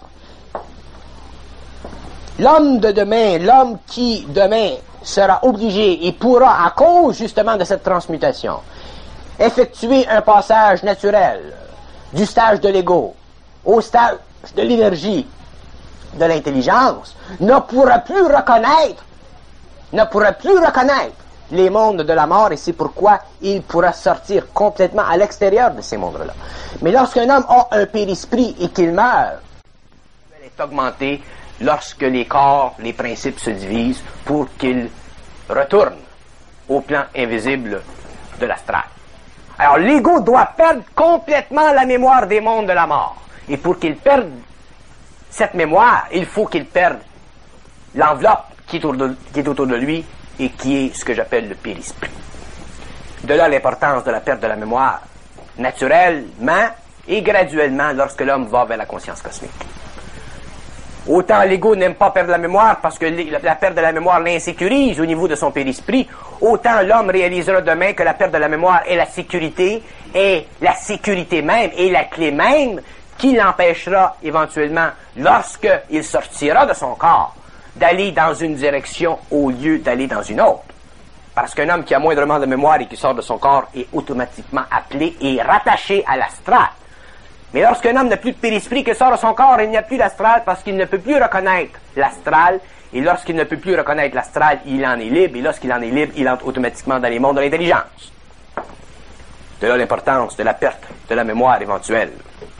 L'homme de demain, l'homme qui demain sera obligé et pourra, à cause justement de cette transmutation, effectuer un passage naturel du stage de l'ego au stage de l'énergie de l'intelligence, ne pourra plus reconnaître, ne pourra plus reconnaître les mondes de la mort, et c'est pourquoi il pourra sortir complètement à l'extérieur de ces mondes-là. Mais lorsqu'un homme a un périsprit et qu'il meurt, il est augmenté lorsque les corps, les principes se divisent pour qu'ils retournent au plan invisible de l'astral. Alors l'ego doit perdre complètement la mémoire des mondes de la mort. Et pour qu'il perde cette mémoire, il faut qu'il perde l'enveloppe qui est autour de, qui est autour de lui et qui est ce que j'appelle le périsprit. De là l'importance de la perte de la mémoire, naturellement et graduellement lorsque l'homme va vers la conscience cosmique. Autant l'ego n'aime pas perdre la mémoire parce que la perte de la mémoire l'insécurise au niveau de son périsprit, autant l'homme réalisera demain que la perte de la mémoire est la sécurité, est la sécurité même, et la clé même qui l'empêchera éventuellement, lorsqu'il sortira de son corps, d'aller dans une direction au lieu d'aller dans une autre. Parce qu'un homme qui a moindrement de mémoire et qui sort de son corps est automatiquement appelé et rattaché à l'astral. Mais lorsqu'un homme n'a plus de périsprit que sort de son corps, il n'y a plus d'astral parce qu'il ne peut plus reconnaître l'astral. Et lorsqu'il ne peut plus reconnaître l'astral, il en est libre. Et lorsqu'il en est libre, il entre automatiquement dans les mondes de l'intelligence. De là l'importance de la perte de la mémoire éventuelle.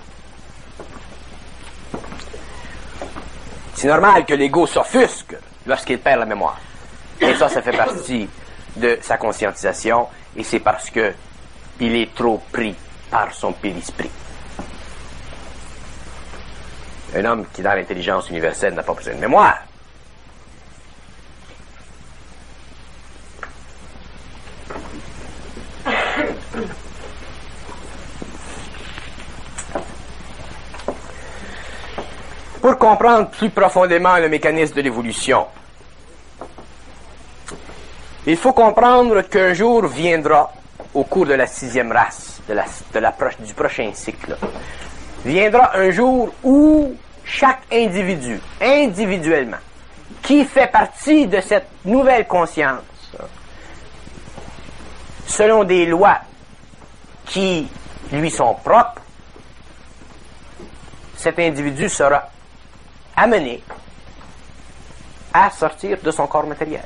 C'est normal que l'ego s'offusque lorsqu'il perd la mémoire. Et ça, ça fait partie de sa conscientisation. Et c'est parce que il est trop pris par son périsprit. Un homme qui, dans l'intelligence universelle, n'a pas besoin de mémoire. Pour comprendre plus profondément le mécanisme de l'évolution, il faut comprendre qu'un jour viendra, au cours de la sixième race, de la, de la, du prochain cycle, viendra un jour où chaque individu, individuellement, qui fait partie de cette nouvelle conscience, selon des lois qui lui sont propres, cet individu sera amené à sortir de son corps matériel.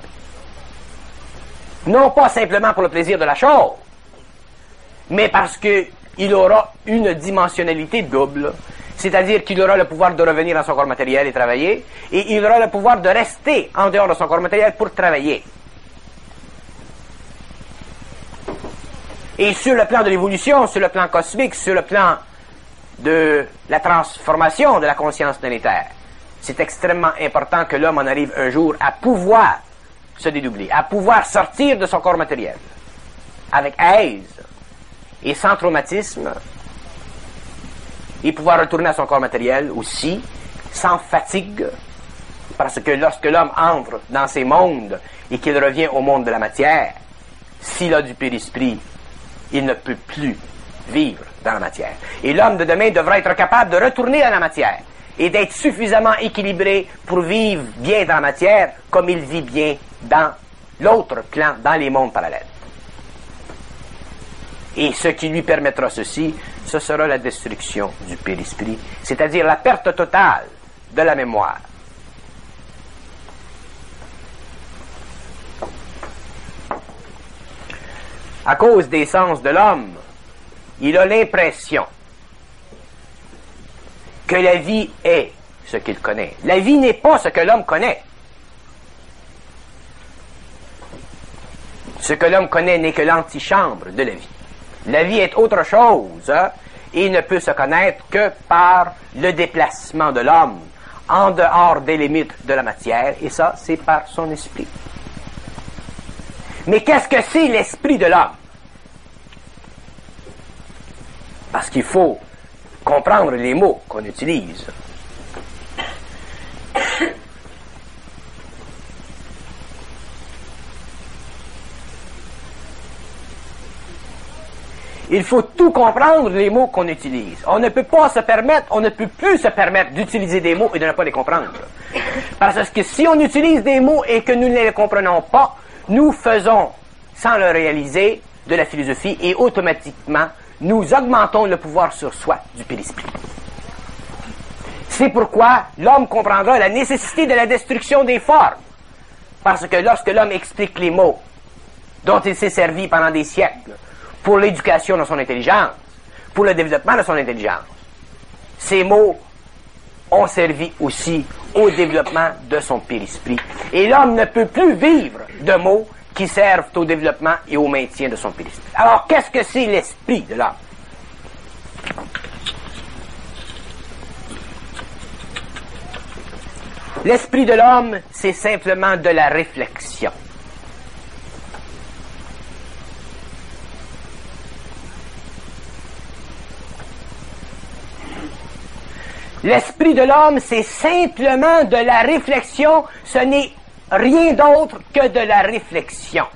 Non pas simplement pour le plaisir de la chose, mais parce qu'il aura une dimensionnalité double, c'est-à-dire qu'il aura le pouvoir de revenir dans son corps matériel et travailler, et il aura le pouvoir de rester en dehors de son corps matériel pour travailler. Et sur le plan de l'évolution, sur le plan cosmique, sur le plan de la transformation de la conscience planétaire, c'est extrêmement important que l'homme en arrive un jour à pouvoir se dédoubler, à pouvoir sortir de son corps matériel avec aise et sans traumatisme, et pouvoir retourner à son corps matériel aussi sans fatigue, parce que lorsque l'homme entre dans ces mondes et qu'il revient au monde de la matière, s'il a du périsprit, il ne peut plus vivre dans la matière. Et l'homme de demain devra être capable de retourner dans la matière et d'être suffisamment équilibré pour vivre bien dans la matière comme il vit bien dans l'autre plan, dans les mondes parallèles. Et ce qui lui permettra ceci, ce sera la destruction du périsprit, c'est-à-dire la perte totale de la mémoire. À cause des sens de l'homme, il a l'impression que la vie est ce qu'il connaît. La vie n'est pas ce que l'homme connaît. Ce que l'homme connaît n'est que l'antichambre de la vie. La vie est autre chose, hein, et ne peut se connaître que par le déplacement de l'homme en dehors des limites de la matière, et ça, c'est par son esprit. Mais qu'est-ce que c'est l'esprit de l'homme? Parce qu'il faut comprendre les mots qu'on utilise. Il faut tout comprendre les mots qu'on utilise. On ne peut pas se permettre, on ne peut plus se permettre d'utiliser des mots et de ne pas les comprendre. Parce que si on utilise des mots et que nous ne les comprenons pas, nous faisons, sans le réaliser, de la philosophie et automatiquement, nous augmentons le pouvoir sur soi du périsprit. C'est pourquoi l'homme comprendra la nécessité de la destruction des formes. Parce que lorsque l'homme explique les mots dont il s'est servi pendant des siècles pour l'éducation de son intelligence, pour le développement de son intelligence, ces mots ont servi aussi au développement de son périsprit. Et l'homme ne peut plus vivre de mots qui servent au développement et au maintien de son périsprit. Alors, qu'est-ce que c'est l'esprit de l'homme? L'esprit de l'homme, c'est simplement de la réflexion. L'esprit de l'homme, c'est simplement de la réflexion, ce n'est rien d'autre que de la réflexion.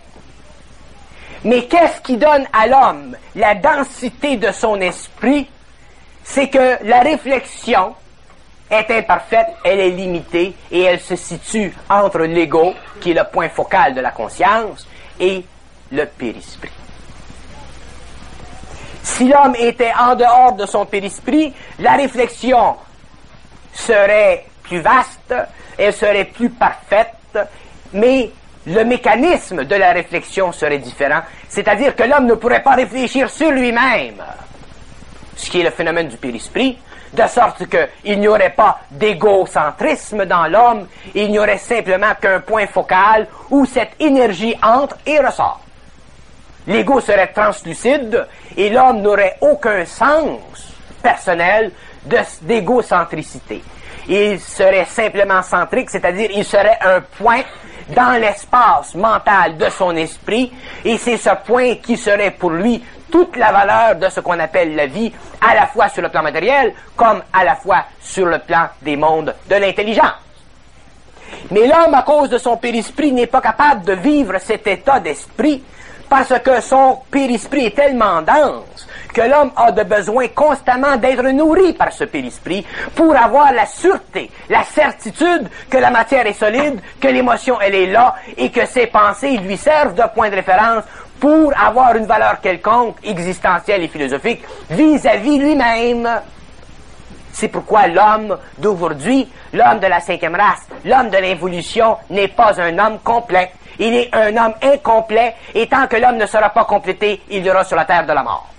Mais qu'est-ce qui donne à l'homme la densité de son esprit? C'est que la réflexion est imparfaite, elle est limitée et elle se situe entre l'ego, qui est le point focal de la conscience, et le périsprit. Si l'homme était en dehors de son périsprit, la réflexion serait plus vaste, elle serait plus parfaite, mais le mécanisme de la réflexion serait différent, c'est-à-dire que l'homme ne pourrait pas réfléchir sur lui-même, ce qui est le phénomène du périsprit, de sorte qu'il n'y aurait pas d'égocentrisme dans l'homme, il n'y aurait simplement qu'un point focal où cette énergie entre et ressort. L'ego serait translucide et l'homme n'aurait aucun sens personnel de, d'égocentricité. Il serait simplement centrique, c'est-à-dire il serait un point dans l'espace mental de son esprit, et c'est ce point qui serait pour lui toute la valeur de ce qu'on appelle la vie, à la fois sur le plan matériel, comme à la fois sur le plan des mondes de l'intelligence. Mais l'homme, à cause de son périsprit, n'est pas capable de vivre cet état d'esprit, parce que son périsprit est tellement dense que l'homme a de besoin constamment d'être nourri par ce périsprit pour avoir la sûreté, la certitude que la matière est solide, que l'émotion elle est là et que ses pensées lui servent de point de référence pour avoir une valeur quelconque, existentielle et philosophique vis-à-vis lui-même. C'est pourquoi l'homme d'aujourd'hui, l'homme de la cinquième race, l'homme de l'évolution n'est pas un homme complet. Il est un homme incomplet, et tant que l'homme ne sera pas complété, il y aura sur la terre de la mort.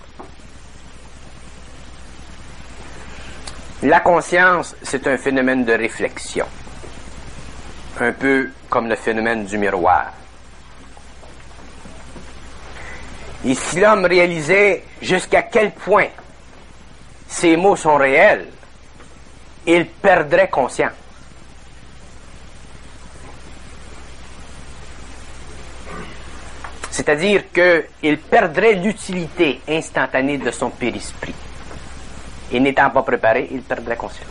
La conscience, c'est un phénomène de réflexion, un peu comme le phénomène du miroir. Et si l'homme réalisait jusqu'à quel point ces mots sont réels, il perdrait conscience. C'est-à-dire qu'il perdrait l'utilité instantanée de son périsprit. Et n'étant pas préparé, il perdrait conscience.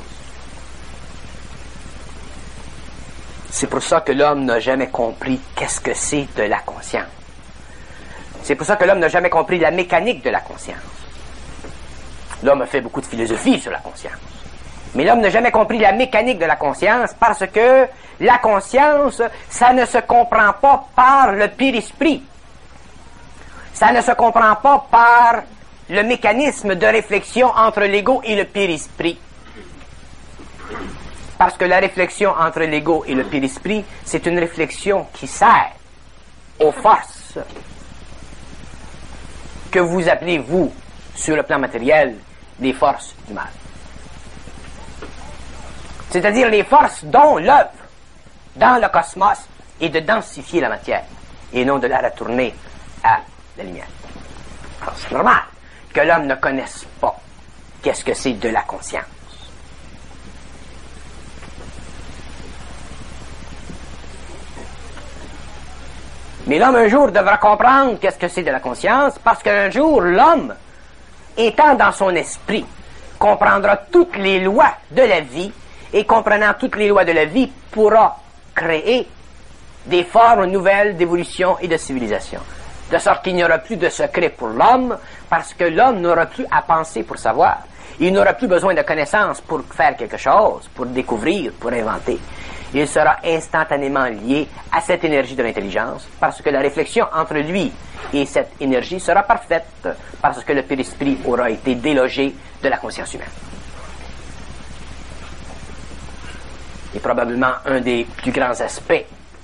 C'est pour ça que l'homme n'a jamais compris qu'est-ce que c'est de la conscience. C'est pour ça que l'homme n'a jamais compris la mécanique de la conscience. L'homme a fait beaucoup de philosophie sur la conscience. Mais l'homme n'a jamais compris la mécanique de la conscience parce que la conscience, ça ne se comprend pas par le périsprit. Ça ne se comprend pas par le mécanisme de réflexion entre l'ego et le périsprit. Parce que la réflexion entre l'ego et le périsprit, c'est une réflexion qui sert aux forces que vous appelez, vous, sur le plan matériel, des forces du mal. C'est-à-dire les forces dont l'œuvre dans le cosmos est de densifier la matière et non de la retourner à la lumière. Alors c'est normal que l'homme ne connaisse pas qu'est-ce que c'est de la conscience. Mais l'homme un jour devra comprendre qu'est-ce que c'est de la conscience, parce qu'un jour l'homme, étant dans son esprit, comprendra toutes les lois de la vie, et comprenant toutes les lois de la vie, pourra créer des formes nouvelles d'évolution et de civilisation. De sorte qu'il n'y aura plus de secret pour l'homme, parce que l'homme n'aura plus à penser pour savoir. Il n'aura plus besoin de connaissances pour faire quelque chose, pour découvrir, pour inventer. Il sera instantanément lié à cette énergie de l'intelligence, parce que la réflexion entre lui et cette énergie sera parfaite, parce que le périsprit aura été délogé de la conscience humaine. Et probablement un des plus grands aspects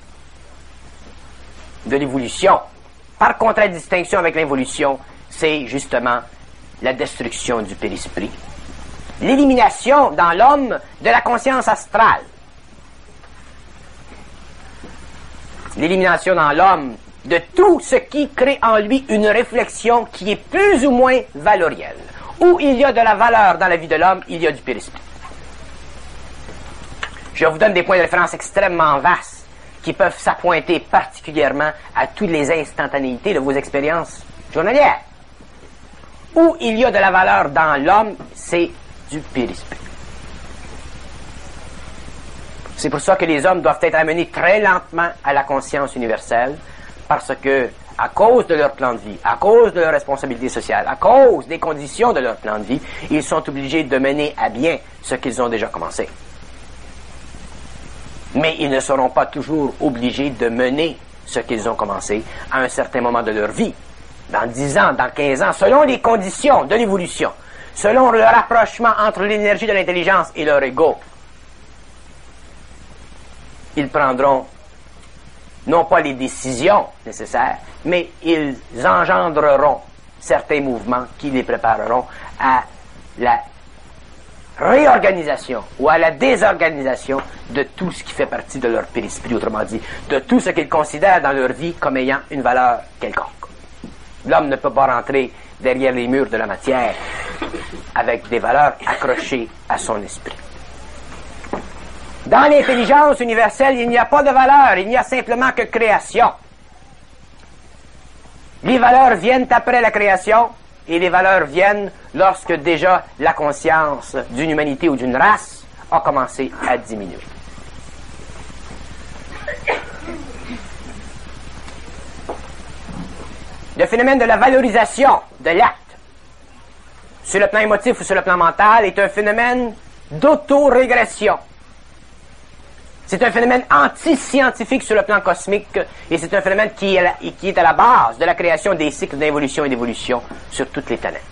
de l'évolution, par contradistinction avec l'évolution, c'est justement la destruction du périsprit. L'élimination dans l'homme de la conscience astrale. L'élimination dans l'homme de tout ce qui crée en lui une réflexion qui est plus ou moins valorielle. Où il y a de la valeur dans la vie de l'homme, il y a du périsprit. Je vous donne des points de référence extrêmement vastes qui peuvent s'appointer particulièrement à toutes les instantanéités de vos expériences journalières. Où il y a de la valeur dans l'homme, c'est du périsprit. C'est pour ça que les hommes doivent être amenés très lentement à la conscience universelle, parce que, à cause de leur plan de vie, à cause de leur responsabilité sociale, à cause des conditions de leur plan de vie, ils sont obligés de mener à bien ce qu'ils ont déjà commencé. Mais ils ne seront pas toujours obligés de mener ce qu'ils ont commencé à un certain moment de leur vie. dans dix ans, dans quinze ans, selon les conditions de l'évolution, selon le rapprochement entre l'énergie de l'intelligence et leur ego, ils prendront non pas les décisions nécessaires, mais ils engendreront certains mouvements qui les prépareront à la réorganisation ou à la désorganisation de tout ce qui fait partie de leur périsprit, autrement dit, de tout ce qu'ils considèrent dans leur vie comme ayant une valeur quelconque. L'homme ne peut pas rentrer derrière les murs de la matière avec des valeurs accrochées à son esprit. Dans l'intelligence universelle, il n'y a pas de valeur, il n'y a simplement que création. Les valeurs viennent après la création, et les valeurs viennent lorsque déjà la conscience d'une humanité ou d'une race a commencé à diminuer. Le phénomène de la valorisation de l'acte, sur le plan émotif ou sur le plan mental, est un phénomène d'autorégression. C'est un phénomène anti-scientifique sur le plan cosmique, et c'est un phénomène qui est, la, qui est à la base de la création des cycles d'involution et d'évolution sur toutes les planètes.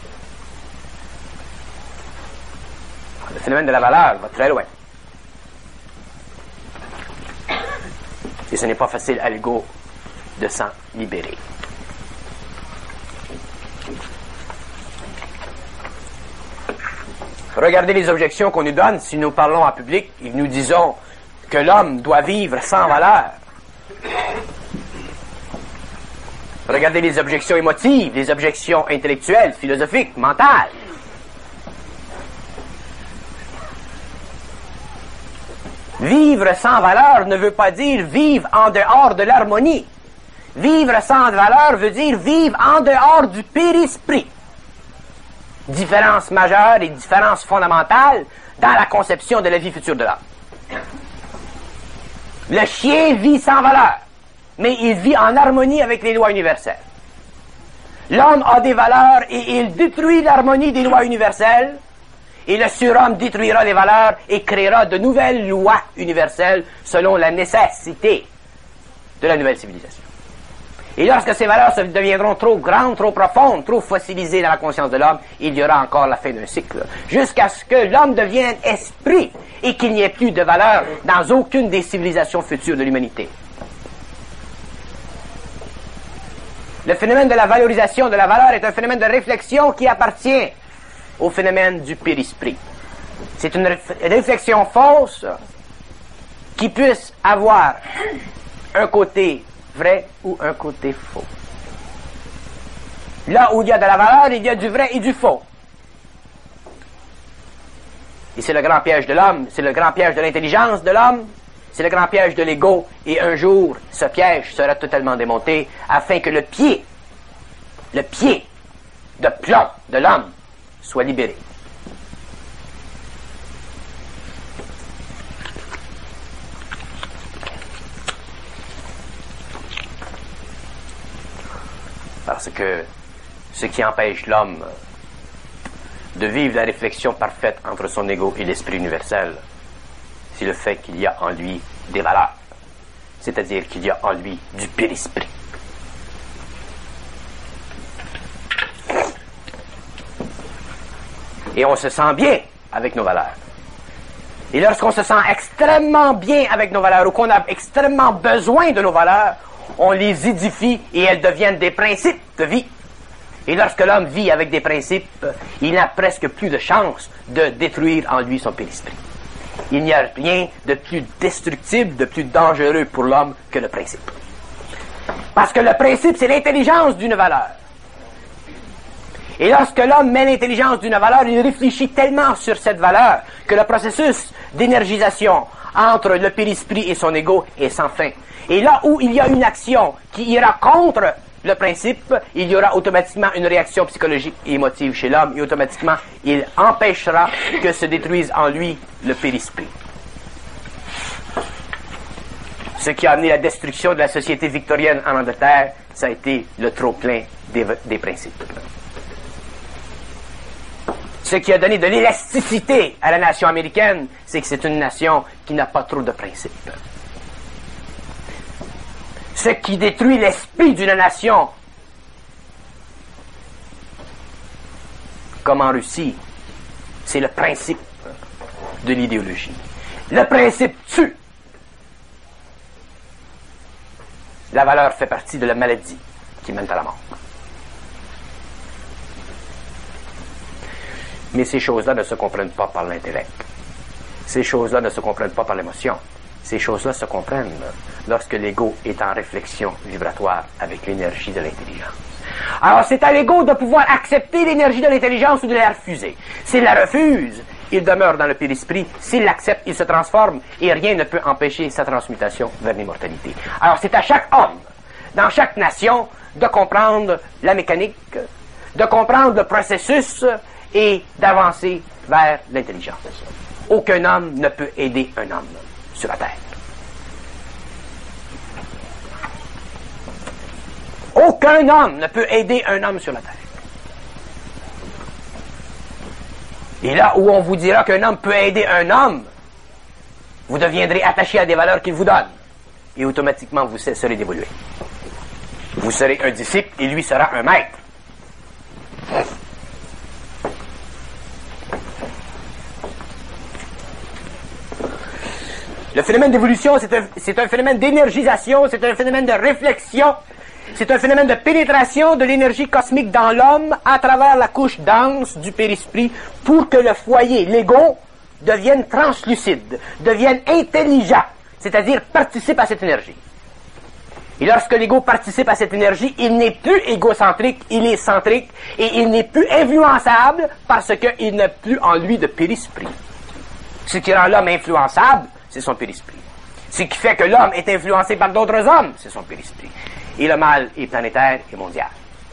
Le phénomène de la valeur va très loin. Et ce n'est pas facile à l'ego de s'en libérer. Regardez les objections qu'on nous donne si nous parlons en public et nous disons que l'homme doit vivre sans valeur. Regardez les objections émotives, les objections intellectuelles, philosophiques, mentales. Vivre sans valeur ne veut pas dire vivre en dehors de l'harmonie. Vivre sans valeur veut dire vivre en dehors du périsprit. Différence majeure et différence fondamentale dans la conception de la vie future de l'homme. Le chien vit sans valeur, mais il vit en harmonie avec les lois universelles. L'homme a des valeurs et il détruit l'harmonie des lois universelles, et le surhomme détruira les valeurs et créera de nouvelles lois universelles selon la nécessité de la nouvelle civilisation. Et lorsque ces valeurs deviendront trop grandes, trop profondes, trop fossilisées dans la conscience de l'homme, il y aura encore la fin d'un cycle, jusqu'à ce que l'homme devienne esprit et qu'il n'y ait plus de valeur dans aucune des civilisations futures de l'humanité. Le phénomène de la valorisation de la valeur est un phénomène de réflexion qui appartient au phénomène du périsprit. C'est une réflexion fausse qui puisse avoir un côté vrai ou un côté faux. Là où il y a de la valeur, il y a du vrai et du faux. Et c'est le grand piège de l'homme, c'est le grand piège de l'intelligence de l'homme, c'est le grand piège de l'ego, et un jour, ce piège sera totalement démonté afin que le pied, le pied de plomb de l'homme soit libéré. Parce que ce qui empêche l'homme de vivre la réflexion parfaite entre son ego et l'esprit universel, c'est le fait qu'il y a en lui des valeurs, c'est-à-dire qu'il y a en lui du périsprit. Et on se sent bien avec nos valeurs. Et lorsqu'on se sent extrêmement bien avec nos valeurs, ou qu'on a extrêmement besoin de nos valeurs, on les édifie et elles deviennent des principes de vie. Et lorsque l'homme vit avec des principes, il n'a presque plus de chance de détruire en lui son périsprit. Il n'y a rien de plus destructible, de plus dangereux pour l'homme que le principe. Parce que le principe, c'est l'intelligence d'une valeur. Et lorsque l'homme met l'intelligence d'une valeur, il réfléchit tellement sur cette valeur que le processus d'énergisation entre le périsprit et son ego est sans fin. Et là où il y a une action qui ira contre le principe, il y aura automatiquement une réaction psychologique et émotive chez l'homme, et automatiquement, il empêchera que se détruise en lui le périsprit. Ce qui a amené la destruction de la société victorienne en Angleterre, ça a été le trop-plein des, des principes. Ce qui a donné de l'élasticité à la nation américaine, c'est que c'est une nation qui n'a pas trop de principes. Ce qui détruit l'esprit d'une nation, comme en Russie, c'est le principe de l'idéologie. Le principe tue. La valeur fait partie de la maladie qui mène à la mort. Mais ces choses-là ne se comprennent pas par l'intellect. Ces choses-là ne se comprennent pas par l'émotion. Ces choses-là se comprennent lorsque l'ego est en réflexion vibratoire avec l'énergie de l'intelligence. Alors, c'est à l'ego de pouvoir accepter l'énergie de l'intelligence ou de la refuser. S'il la refuse, il demeure dans le périsprit. S'il l'accepte, il se transforme et rien ne peut empêcher sa transmutation vers l'immortalité. Alors, c'est à chaque homme, dans chaque nation, de comprendre la mécanique, de comprendre le processus et d'avancer vers l'intelligence. Aucun homme ne peut aider un homme sur la terre. Aucun homme ne peut aider un homme sur la terre. Et là où on vous dira qu'un homme peut aider un homme, vous deviendrez attaché à des valeurs qu'il vous donne. Et automatiquement, vous cesserez d'évoluer. Vous serez un disciple et lui sera un maître. Le phénomène d'évolution, c'est un, c'est un phénomène d'énergisation, c'est un phénomène de réflexion, c'est un phénomène de pénétration de l'énergie cosmique dans l'homme à travers la couche dense du périsprit pour que le foyer, l'ego, devienne translucide, devienne intelligent, c'est-à-dire participe à cette énergie. Et lorsque l'ego participe à cette énergie, il n'est plus égocentrique, il est centrique, et il n'est plus influençable parce qu'il n'a plus en lui de périsprit. Ce qui rend l'homme influençable, c'est son périsprit. Ce qui fait que l'homme est influencé par d'autres hommes, c'est son périsprit. Et le mal est planétaire et mondial.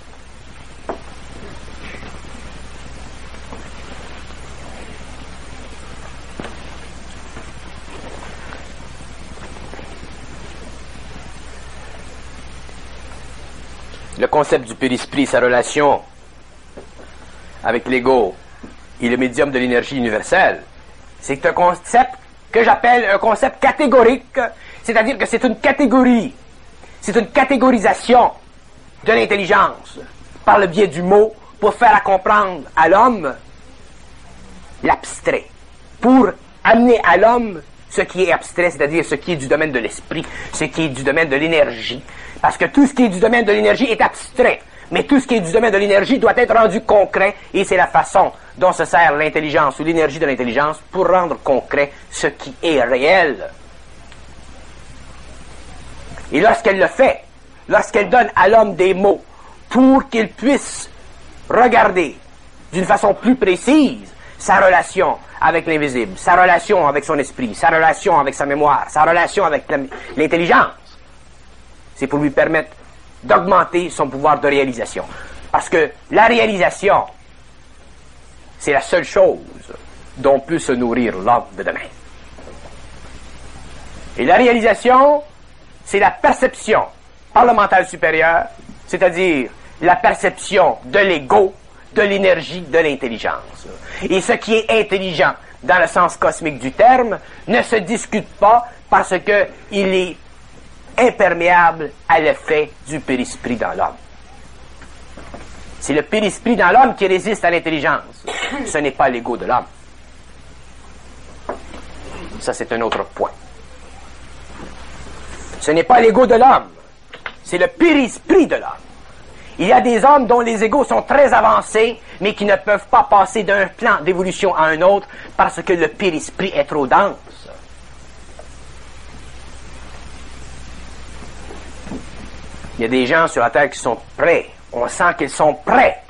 Le concept du périsprit, sa relation avec l'ego et le médium de l'énergie universelle, c'est un concept que j'appelle un concept catégorique, c'est-à-dire que c'est une catégorie, c'est une catégorisation de l'intelligence par le biais du mot pour faire comprendre à l'homme l'abstrait, pour amener à l'homme ce qui est abstrait, c'est-à-dire ce qui est du domaine de l'esprit, ce qui est du domaine de l'énergie. Parce que tout ce qui est du domaine de l'énergie est abstrait, mais tout ce qui est du domaine de l'énergie doit être rendu concret, et c'est la façon dont se sert l'intelligence ou l'énergie de l'intelligence pour rendre concret ce qui est réel. Et lorsqu'elle le fait, lorsqu'elle donne à l'homme des mots pour qu'il puisse regarder d'une façon plus précise sa relation avec l'invisible, sa relation avec son esprit, sa relation avec sa mémoire, sa relation avec l'intelligence, c'est pour lui permettre d'augmenter son pouvoir de réalisation. Parce que la réalisation, c'est la seule chose dont peut se nourrir l'homme de demain. Et la réalisation, c'est la perception par le mental supérieur, c'est-à-dire la perception de l'ego, de l'énergie, de l'intelligence. Et ce qui est intelligent, dans le sens cosmique du terme, ne se discute pas parce qu'il est imperméable à l'effet du périsprit dans l'homme. C'est le périsprit dans l'homme qui résiste à l'intelligence. Ce n'est pas l'ego de l'homme. Ça, c'est un autre point. Ce n'est pas l'ego de l'homme. C'est le périsprit de l'homme. Il y a des hommes dont les égos sont très avancés, mais qui ne peuvent pas passer d'un plan d'évolution à un autre parce que le périsprit est trop dense. Il y a des gens sur la Terre qui sont prêts. On sent qu'ils sont prêts.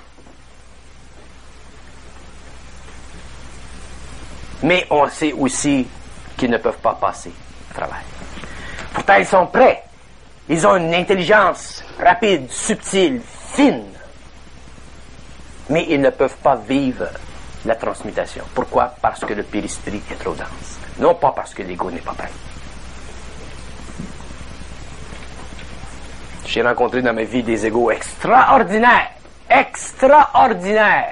Mais on sait aussi qu'ils ne peuvent pas passer à travers. Pourtant, ils sont prêts. Ils ont une intelligence rapide, subtile, fine. Mais ils ne peuvent pas vivre la transmutation. Pourquoi? Parce que le périsprit est trop dense. Non pas parce que l'ego n'est pas prêt. J'ai rencontré dans ma vie des égos extraordinaires. Extraordinaires.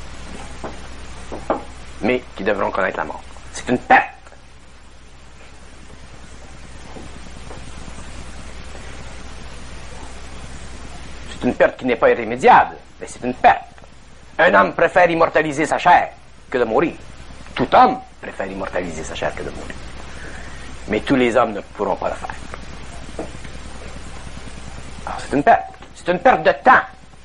Mais qui devront connaître la mort. C'est une perte. perte qui n'est pas irrémédiable, mais c'est une perte. Un homme préfère immortaliser sa chair que de mourir. Tout homme préfère immortaliser sa chair que de mourir. Mais tous les hommes ne pourront pas le faire. Alors c'est une perte. C'est une perte de temps.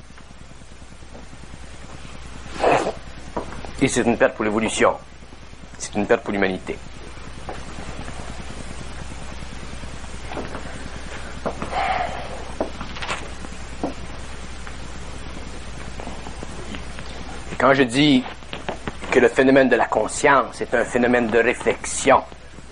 Et c'est une perte pour l'évolution. C'est une perte pour l'humanité. Et quand je dis que le phénomène de la conscience est un phénomène de réflexion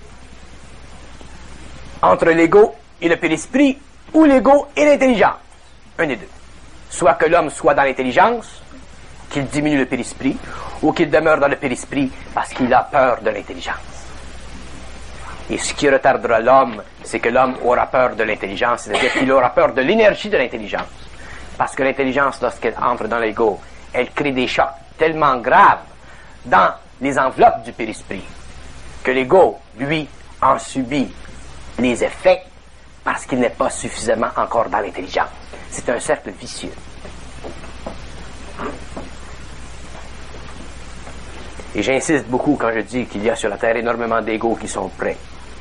entre l'ego et le périsprit, ou l'ego et l'intelligence, un des deux. Soit que l'homme soit dans l'intelligence, qu'il diminue le périsprit, ou qu'il demeure dans le périsprit parce qu'il a peur de l'intelligence. Et ce qui retardera l'homme, c'est que l'homme aura peur de l'intelligence, c'est-à-dire qu'il aura peur de l'énergie de l'intelligence. Parce que l'intelligence, lorsqu'elle entre dans l'ego, elle crée des chocs tellement graves dans les enveloppes du périsprit que l'ego, lui, en subit les effets parce qu'il n'est pas suffisamment encore dans l'intelligence. C'est un cercle vicieux. Et j'insiste beaucoup quand je dis qu'il y a sur la Terre énormément d'égos qui sont prêts.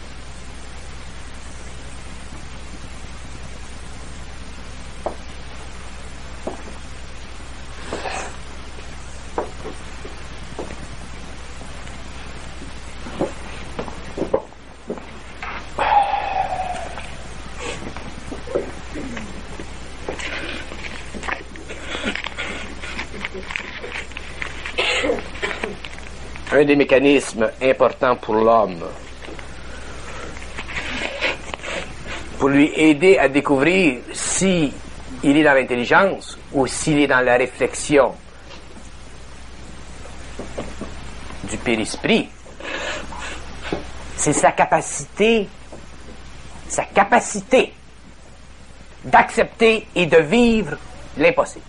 Un des mécanismes importants pour l'homme, pour lui aider à découvrir si il est dans l'intelligence ou s'il est dans la réflexion du périsprit, c'est sa capacité, sa capacité d'accepter et de vivre l'impossible.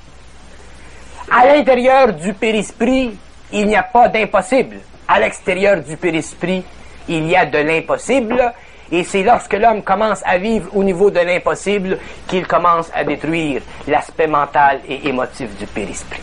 À l'intérieur du périsprit, il n'y a pas d'impossible. À l'extérieur du périsprit, il y a de l'impossible, et c'est lorsque l'homme commence à vivre au niveau de l'impossible qu'il commence à détruire l'aspect mental et émotif du périsprit.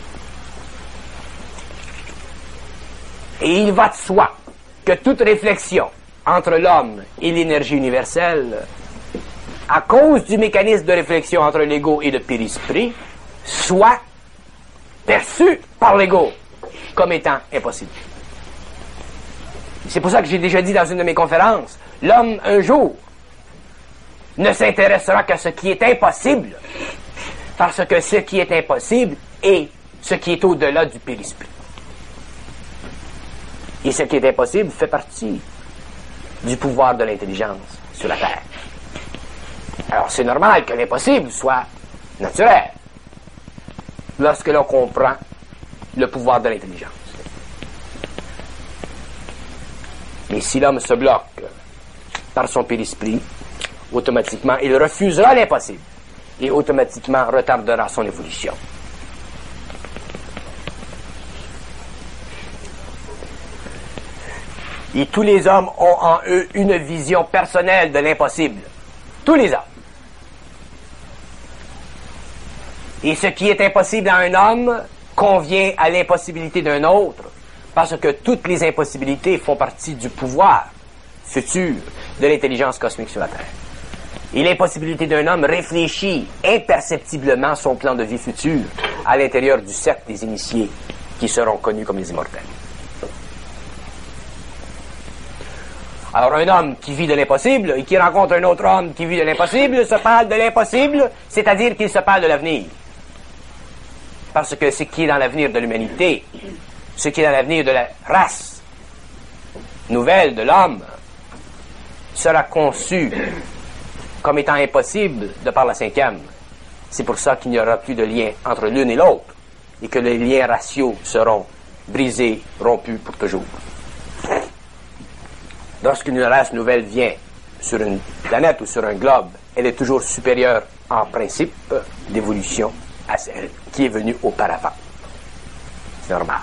Et il va de soi que toute réflexion entre l'homme et l'énergie universelle, à cause du mécanisme de réflexion entre l'ego et le périsprit, soit perçue par l'ego comme étant impossible. C'est pour ça que j'ai déjà dit dans une de mes conférences, l'homme, un jour, ne s'intéressera qu'à ce qui est impossible, parce que ce qui est impossible est ce qui est au-delà du périsprit. Et ce qui est impossible fait partie du pouvoir de l'intelligence sur la Terre. Alors c'est normal que l'impossible soit naturel, lorsque l'on comprend le pouvoir de l'intelligence. Mais si l'homme se bloque par son périsprit, automatiquement, il refusera l'impossible et automatiquement retardera son évolution. Et tous les hommes ont en eux une vision personnelle de l'impossible. Tous les hommes. Et ce qui est impossible à un homme convient à l'impossibilité d'un autre, parce que toutes les impossibilités font partie du pouvoir futur de l'intelligence cosmique sur la Terre. Et l'impossibilité d'un homme réfléchit imperceptiblement son plan de vie futur à l'intérieur du cercle des initiés qui seront connus comme les immortels. Alors un homme qui vit de l'impossible et qui rencontre un autre homme qui vit de l'impossible se parle de l'impossible, c'est-à-dire qu'il se parle de l'avenir. Parce que ce qui est dans l'avenir de l'humanité, ce qui est dans l'avenir de la race nouvelle de l'homme, sera conçu comme étant impossible de par la cinquième. C'est pour ça qu'il n'y aura plus de lien entre l'une et l'autre, et que les liens raciaux seront brisés, rompus pour toujours. Lorsqu'une race nouvelle vient sur une planète ou sur un globe, elle est toujours supérieure en principe d'évolution à celle qui est venue auparavant. C'est normal.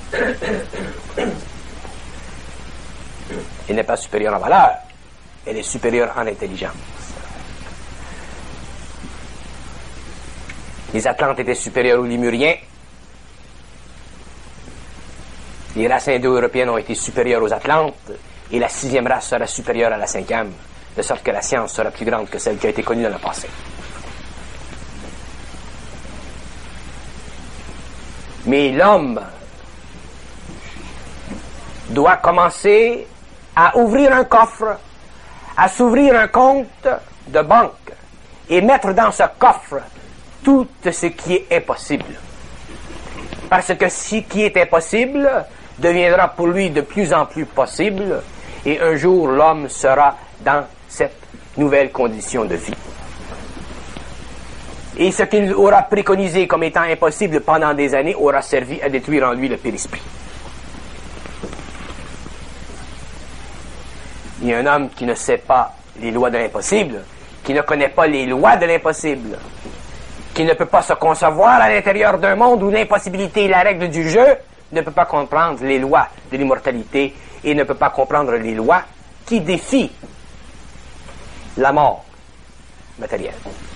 Elle n'est pas supérieure en valeur, elle est supérieure en intelligence. Les Atlantes étaient supérieurs aux Lémuriens. Les races indo-européennes ont été supérieures aux Atlantes. Et la sixième race sera supérieure à la cinquième, de sorte que la science sera plus grande que celle qui a été connue dans le passé. Mais l'homme doit commencer à ouvrir un coffre, à s'ouvrir un compte de banque et mettre dans ce coffre tout ce qui est impossible. Parce que ce qui est impossible deviendra pour lui de plus en plus possible, et un jour l'homme sera dans cette nouvelle condition de vie. Et ce qu'il aura préconisé comme étant impossible pendant des années aura servi à détruire en lui le périsprit. Il y a un homme qui ne sait pas les lois de l'impossible, qui ne connaît pas les lois de l'impossible, qui ne peut pas se concevoir à l'intérieur d'un monde où l'impossibilité est la règle du jeu, ne peut pas comprendre les lois de l'immortalité et ne peut pas comprendre les lois qui défient la mort matérielle.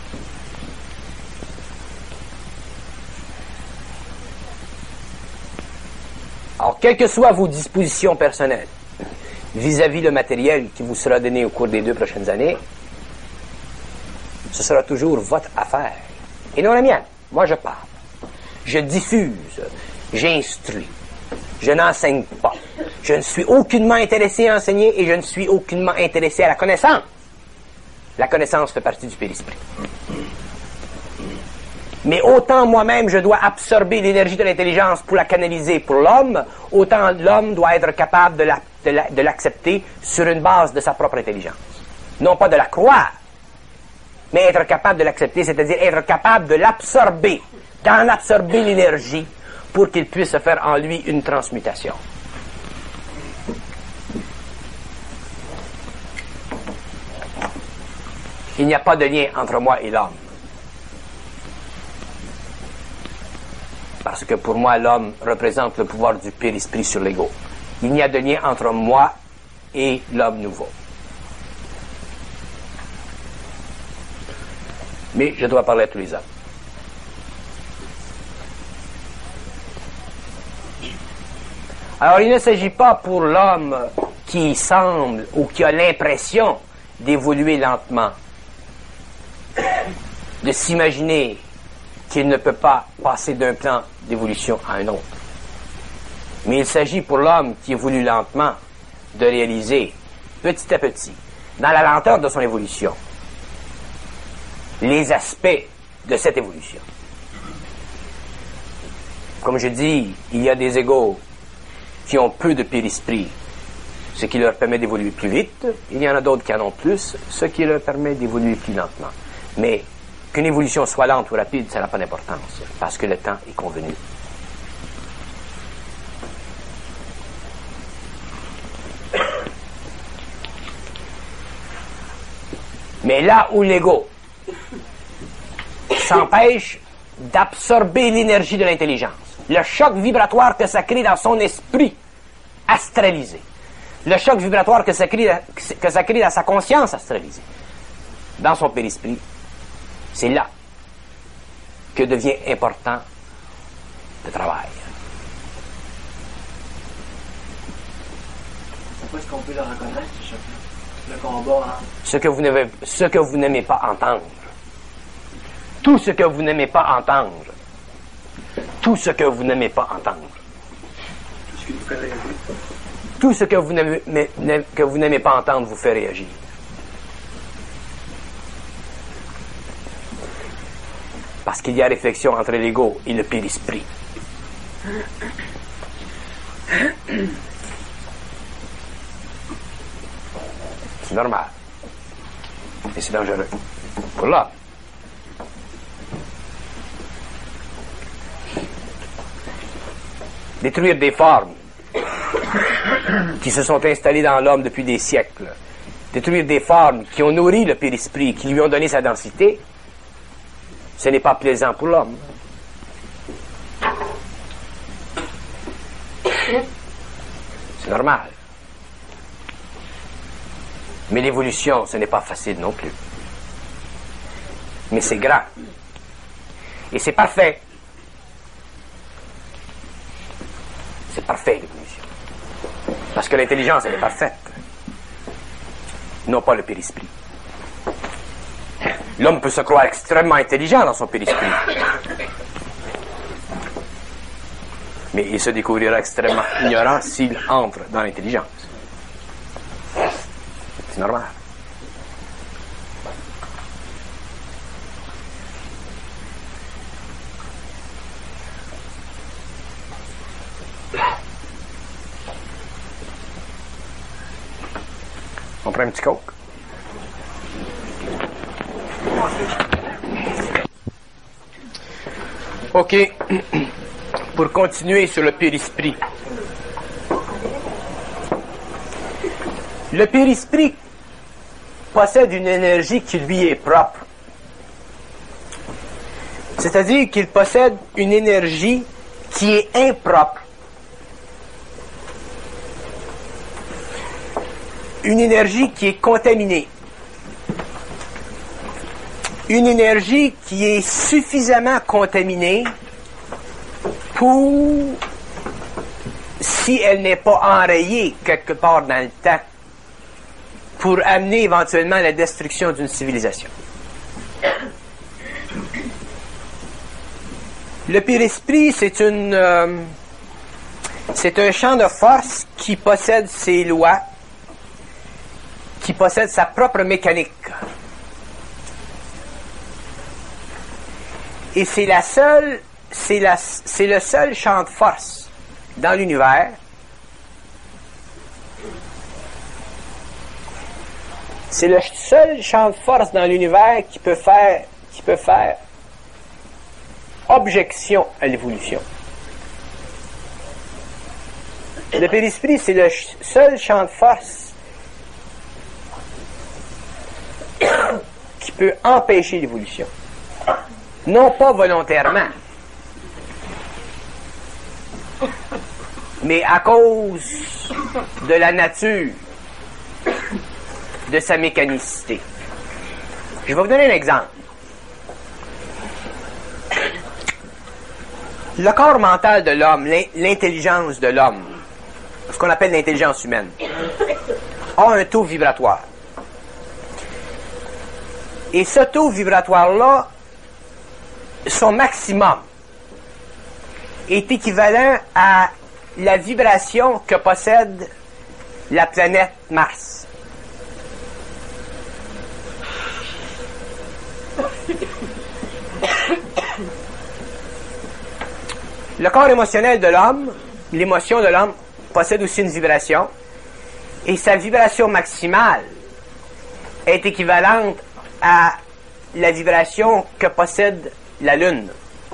Alors, quelles que soient vos dispositions personnelles vis-à-vis le matériel qui vous sera donné au cours des deux prochaines années, ce sera toujours votre affaire et non la mienne. Moi, je parle, je diffuse, j'instruis, je n'enseigne pas. Je ne suis aucunement intéressé à enseigner et je ne suis aucunement intéressé à la connaissance. La connaissance fait partie du périsprit. Mais autant moi-même je dois absorber l'énergie de l'intelligence pour la canaliser pour l'homme, autant l'homme doit être capable de, la, de, la, de l'accepter sur une base de sa propre intelligence. Non pas de la croire, mais être capable de l'accepter, c'est-à-dire être capable de l'absorber, d'en absorber l'énergie pour qu'il puisse faire en lui une transmutation. Il n'y a pas de lien entre moi et l'homme. Parce que pour moi, l'homme représente le pouvoir du périsprit sur l'ego. Il n'y a de lien entre moi et l'homme nouveau. Mais je dois parler à tous les hommes. Alors, il ne s'agit pas pour l'homme qui semble ou qui a l'impression d'évoluer lentement, de s'imaginer qu'il ne peut pas passer d'un plan d'évolution à un autre. Mais il s'agit pour l'homme qui évolue lentement de réaliser petit à petit, dans la lenteur de son évolution, les aspects de cette évolution. Comme je dis, il y a des égos qui ont peu de périsprit, ce qui leur permet d'évoluer plus vite. Il y en a d'autres qui en ont plus, ce qui leur permet d'évoluer plus lentement. Mais qu'une évolution soit lente ou rapide, ça n'a pas d'importance, parce que le temps est convenu. Mais là où l'ego s'empêche d'absorber l'énergie de l'intelligence, le choc vibratoire que ça crée dans son esprit astralisé, le choc vibratoire que ça crée, que ça crée dans sa conscience astralisée, dans son périsprit, c'est là que devient important le travail. Pourquoi est-ce qu'on peut le reconnaître, le combat? Hein? Ce que vous n'aimez, ce que vous n'aimez pas entendre. Tout ce que vous n'aimez pas entendre. Tout ce que vous n'aimez pas entendre. Tout ce qui vous fait réagir. Tout ce que vous n'aimez, que vous n'aimez pas entendre vous fait réagir. Parce qu'il y a réflexion entre l'ego et le périsprit. C'est normal. Et c'est dangereux. Pour l'homme. Détruire des formes qui se sont installées dans l'homme depuis des siècles. Détruire des formes qui ont nourri le périsprit, qui lui ont donné sa densité, ce n'est pas plaisant pour l'homme. C'est normal. Mais l'évolution, ce n'est pas facile non plus. Mais c'est grand. Et c'est parfait. C'est parfait, l'évolution. Parce que l'intelligence, elle est parfaite. Non pas le périsprit. L'homme peut se croire extrêmement intelligent dans son périsprit. Mais il se découvrira extrêmement ignorant s'il entre dans l'intelligence. C'est normal. On prend un petit coke. OK. Pour continuer sur le périsprit. Le périsprit possède une énergie qui lui est propre. C'est-à-dire qu'il possède une énergie qui est impropre. Une énergie qui est contaminée. Une énergie qui est suffisamment contaminée pour, si elle n'est pas enrayée quelque part dans le temps, pour amener éventuellement la destruction d'une civilisation. Le périsprit, c'est une, euh, c'est un champ de force qui possède ses lois, qui possède sa propre mécanique. Et c'est la seule, c'est la, c'est le seul champ de force dans l'univers c'est le seul champ de force dans l'univers qui peut faire, qui peut faire objection à l'évolution. Le périsprit, c'est le seul champ de force qui peut empêcher l'évolution. Non pas volontairement, mais à cause de la nature de sa mécanicité. Je vais vous donner un exemple. Le corps mental de l'homme, l'intelligence de l'homme, ce qu'on appelle l'intelligence humaine, a un taux vibratoire. Et ce taux vibratoire-là, son maximum, est équivalent à la vibration que possède la planète Mars. Le corps émotionnel de l'homme, l'émotion de l'homme, possède aussi une vibration, et sa vibration maximale est équivalente à la vibration que possède la Lune.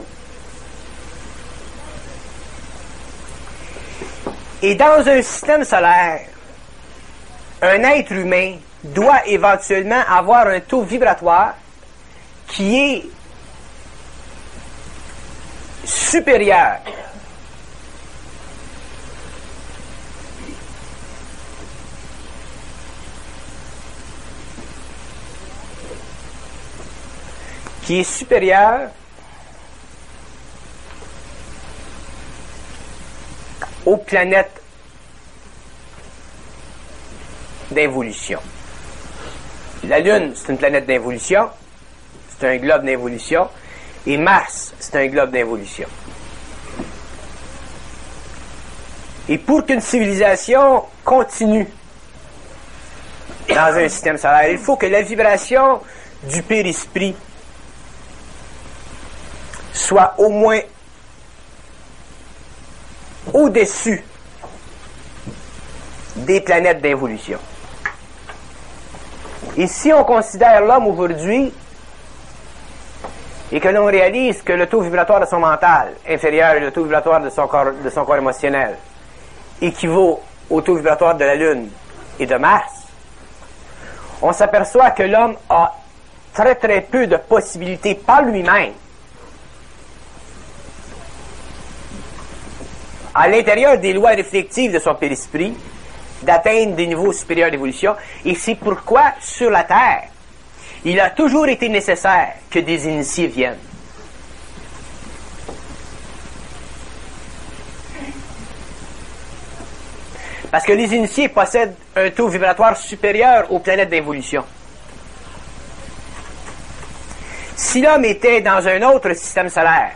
Et dans un système solaire, un être humain doit éventuellement avoir un taux vibratoire qui est supérieur qui est supérieur aux planètes d'involution. La Lune, c'est une planète d'involution, c'est un globe d'involution, et Mars, c'est un globe d'involution. Et pour qu'une civilisation continue dans un système solaire, il faut que la vibration du périsprit soit au moins au-dessus des planètes d'involution. Et si on considère l'homme aujourd'hui et que l'on réalise que le taux vibratoire de son mental inférieur au taux vibratoire de son corps, de son corps émotionnel équivaut au taux vibratoire de la Lune et de Mars, on s'aperçoit que l'homme a très très peu de possibilités par lui-même à l'intérieur des lois réflectives de son périsprit d'atteindre des niveaux supérieurs d'évolution, et c'est pourquoi sur la Terre il a toujours été nécessaire que des initiés viennent. Parce que les initiés possèdent un taux vibratoire supérieur aux planètes d'involution. Si l'homme était dans un autre système solaire,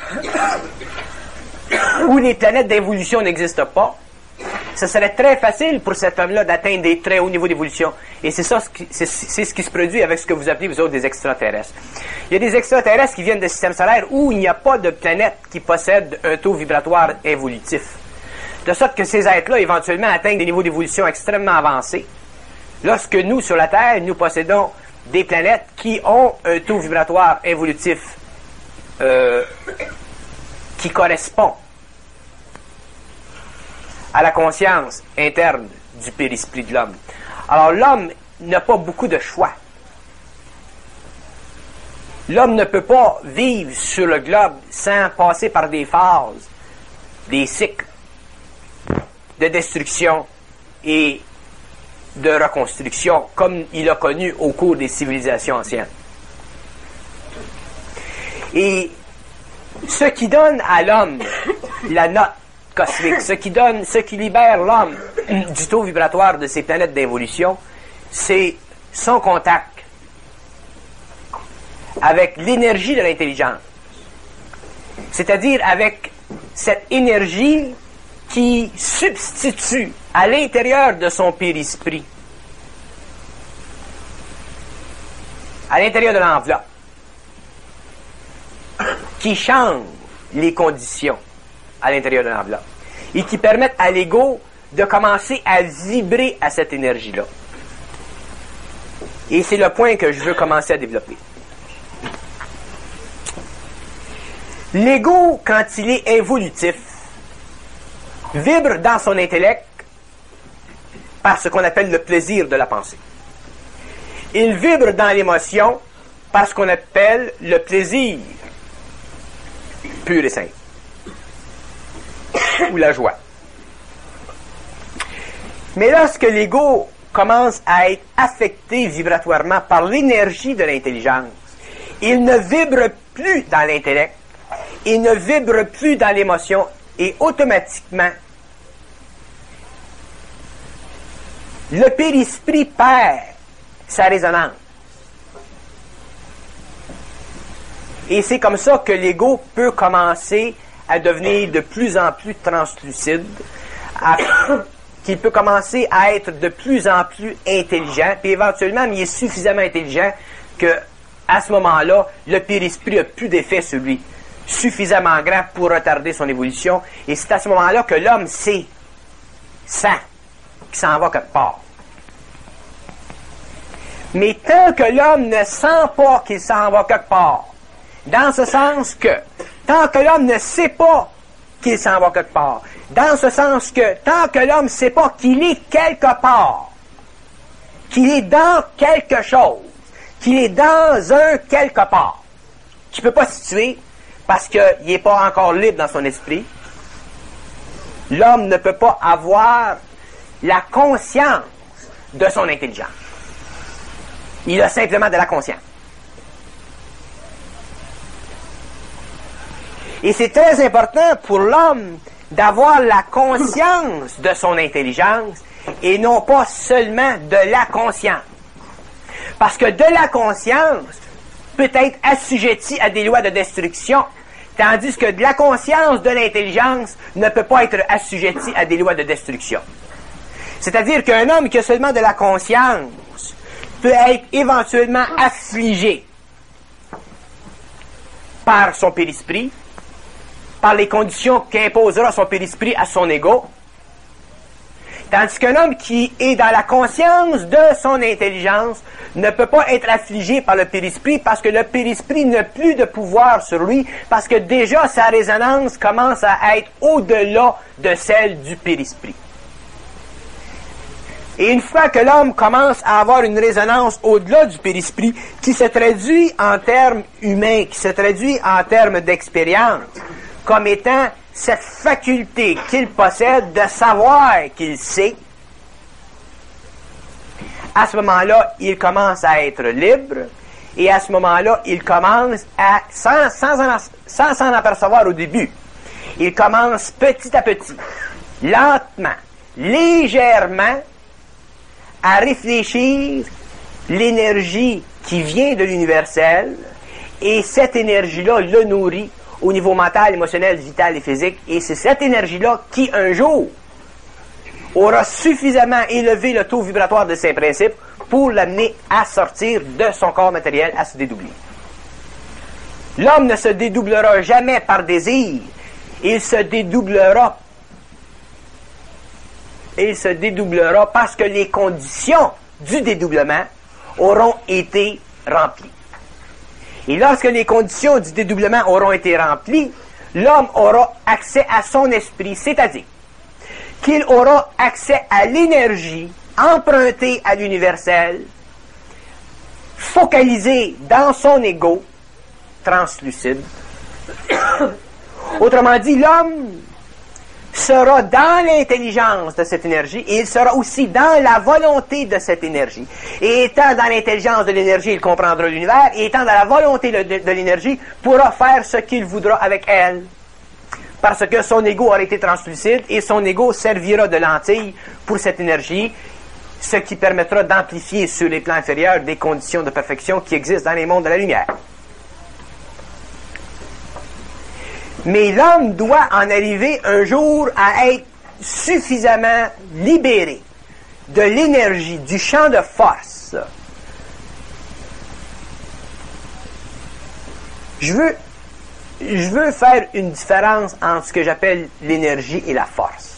où les planètes d'involution n'existent pas, ce serait très facile pour cet homme-là d'atteindre des très hauts niveaux d'évolution. Et c'est ça, c'est, c'est ce qui se produit avec ce que vous appelez, vous autres, des extraterrestres. Il y a des extraterrestres qui viennent de systèmes solaires où il n'y a pas de planète qui possède un taux vibratoire évolutif. De sorte que ces êtres-là, éventuellement, atteignent des niveaux d'évolution extrêmement avancés. Lorsque nous, sur la Terre, nous possédons des planètes qui ont un taux vibratoire évolutif euh, qui correspond à la conscience interne du périsprit de l'homme. Alors l'homme n'a pas beaucoup de choix. L'homme ne peut pas vivre sur le globe sans passer par des phases, des cycles de destruction et de reconstruction, comme il a connu au cours des civilisations anciennes. Et ce qui donne à l'homme la note cosmique, ce qui donne, ce qui libère l'homme du taux vibratoire de ces planètes d'évolution, c'est son contact avec l'énergie de l'intelligence. C'est-à-dire avec cette énergie qui substitue à l'intérieur de son périsprit, à l'intérieur de l'enveloppe, qui change les conditions à l'intérieur de l'enveloppe et qui permettent à l'ego de commencer à vibrer à cette énergie-là. Et c'est le point que je veux commencer à développer. L'ego, quand il est évolutif, vibre dans son intellect par ce qu'on appelle le plaisir de la pensée. Il vibre dans l'émotion par ce qu'on appelle le plaisir pur et simple, ou la joie. Mais lorsque l'ego commence à être affecté vibratoirement par l'énergie de l'intelligence, il ne vibre plus dans l'intellect, il ne vibre plus dans l'émotion, et automatiquement, le périsprit perd sa résonance. Et c'est comme ça que l'ego peut commencer à devenir de plus en plus translucide, à, qu'il peut commencer à être de plus en plus intelligent, puis éventuellement, il est suffisamment intelligent que, à ce moment-là, le périsprit n'a plus d'effet sur lui, suffisamment grand pour retarder son évolution, et c'est à ce moment-là que l'homme sait, sent, qu'il s'en va quelque part. Mais tant que l'homme ne sent pas qu'il s'en va quelque part, dans ce sens que, tant que l'homme ne sait pas qu'il s'en va quelque part, dans ce sens que, tant que l'homme ne sait pas qu'il est quelque part, qu'il est dans quelque chose, qu'il est dans un quelque part, qu'il ne peut pas se situer parce qu'il n'est pas encore libre dans son esprit, l'homme ne peut pas avoir la conscience de son intelligence. Il a simplement de la conscience. Et c'est très important pour l'homme d'avoir la conscience de son intelligence et non pas seulement de la conscience. Parce que de la conscience peut être assujettie à des lois de destruction, tandis que de la conscience de l'intelligence ne peut pas être assujettie à des lois de destruction. C'est-à-dire qu'un homme qui a seulement de la conscience peut être éventuellement affligé par son périsprit, par les conditions qu'imposera son périsprit à son ego, tandis qu'un homme qui est dans la conscience de son intelligence ne peut pas être affligé par le périsprit parce que le périsprit n'a plus de pouvoir sur lui, parce que déjà sa résonance commence à être au-delà de celle du périsprit. Et une fois que l'homme commence à avoir une résonance au-delà du périsprit, qui se traduit en termes humains, qui se traduit en termes d'expérience, comme étant cette faculté qu'il possède de savoir qu'il sait, à ce moment-là, il commence à être libre, et à ce moment-là, il commence à, sans, sans, en, sans s'en apercevoir au début, il commence petit à petit, lentement, légèrement à réfléchir l'énergie qui vient de l'universel, et cette énergie-là le nourrit au niveau mental, émotionnel, vital et physique, et c'est cette énergie-là qui, un jour, aura suffisamment élevé le taux vibratoire de ses principes pour l'amener à sortir de son corps matériel, à se dédoubler. L'homme ne se dédoublera jamais par désir, il se dédoublera il se dédoublera parce que les conditions du dédoublement auront été remplies. Et lorsque les conditions du dédoublement auront été remplies, l'homme aura accès à son esprit, c'est-à-dire qu'il aura accès à l'énergie empruntée à l'universel, focalisée dans son ego translucide. Autrement dit, l'homme sera dans l'intelligence de cette énergie et il sera aussi dans la volonté de cette énergie. Et étant dans l'intelligence de l'énergie, il comprendra l'univers, et étant dans la volonté de, de, de l'énergie, pourra faire ce qu'il voudra avec elle. Parce que son ego aura été translucide et son ego servira de lentille pour cette énergie, ce qui permettra d'amplifier sur les plans inférieurs des conditions de perfection qui existent dans les mondes de la lumière. Mais l'homme doit en arriver un jour à être suffisamment libéré de l'énergie, du champ de force. Je veux, je veux faire une différence entre ce que j'appelle l'énergie et la force.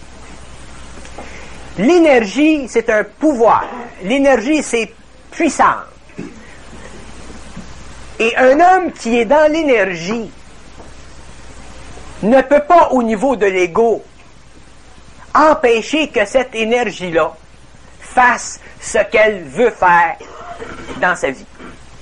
L'énergie, c'est un pouvoir. L'énergie, c'est puissant. Et un homme qui est dans l'énergie ne peut pas, au niveau de l'ego, empêcher que cette énergie-là fasse ce qu'elle veut faire dans sa vie.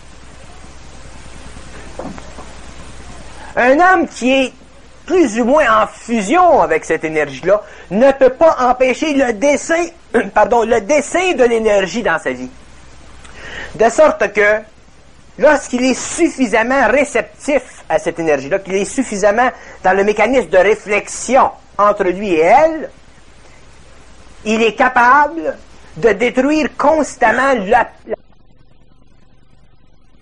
Un homme qui est plus ou moins en fusion avec cette énergie-là ne peut pas empêcher le dessin, pardon, le dessin de l'énergie dans sa vie. De sorte que, lorsqu'il est suffisamment réceptif à cette énergie-là, qu'il est suffisamment dans le mécanisme de réflexion entre lui et elle, il est capable de détruire constamment la, la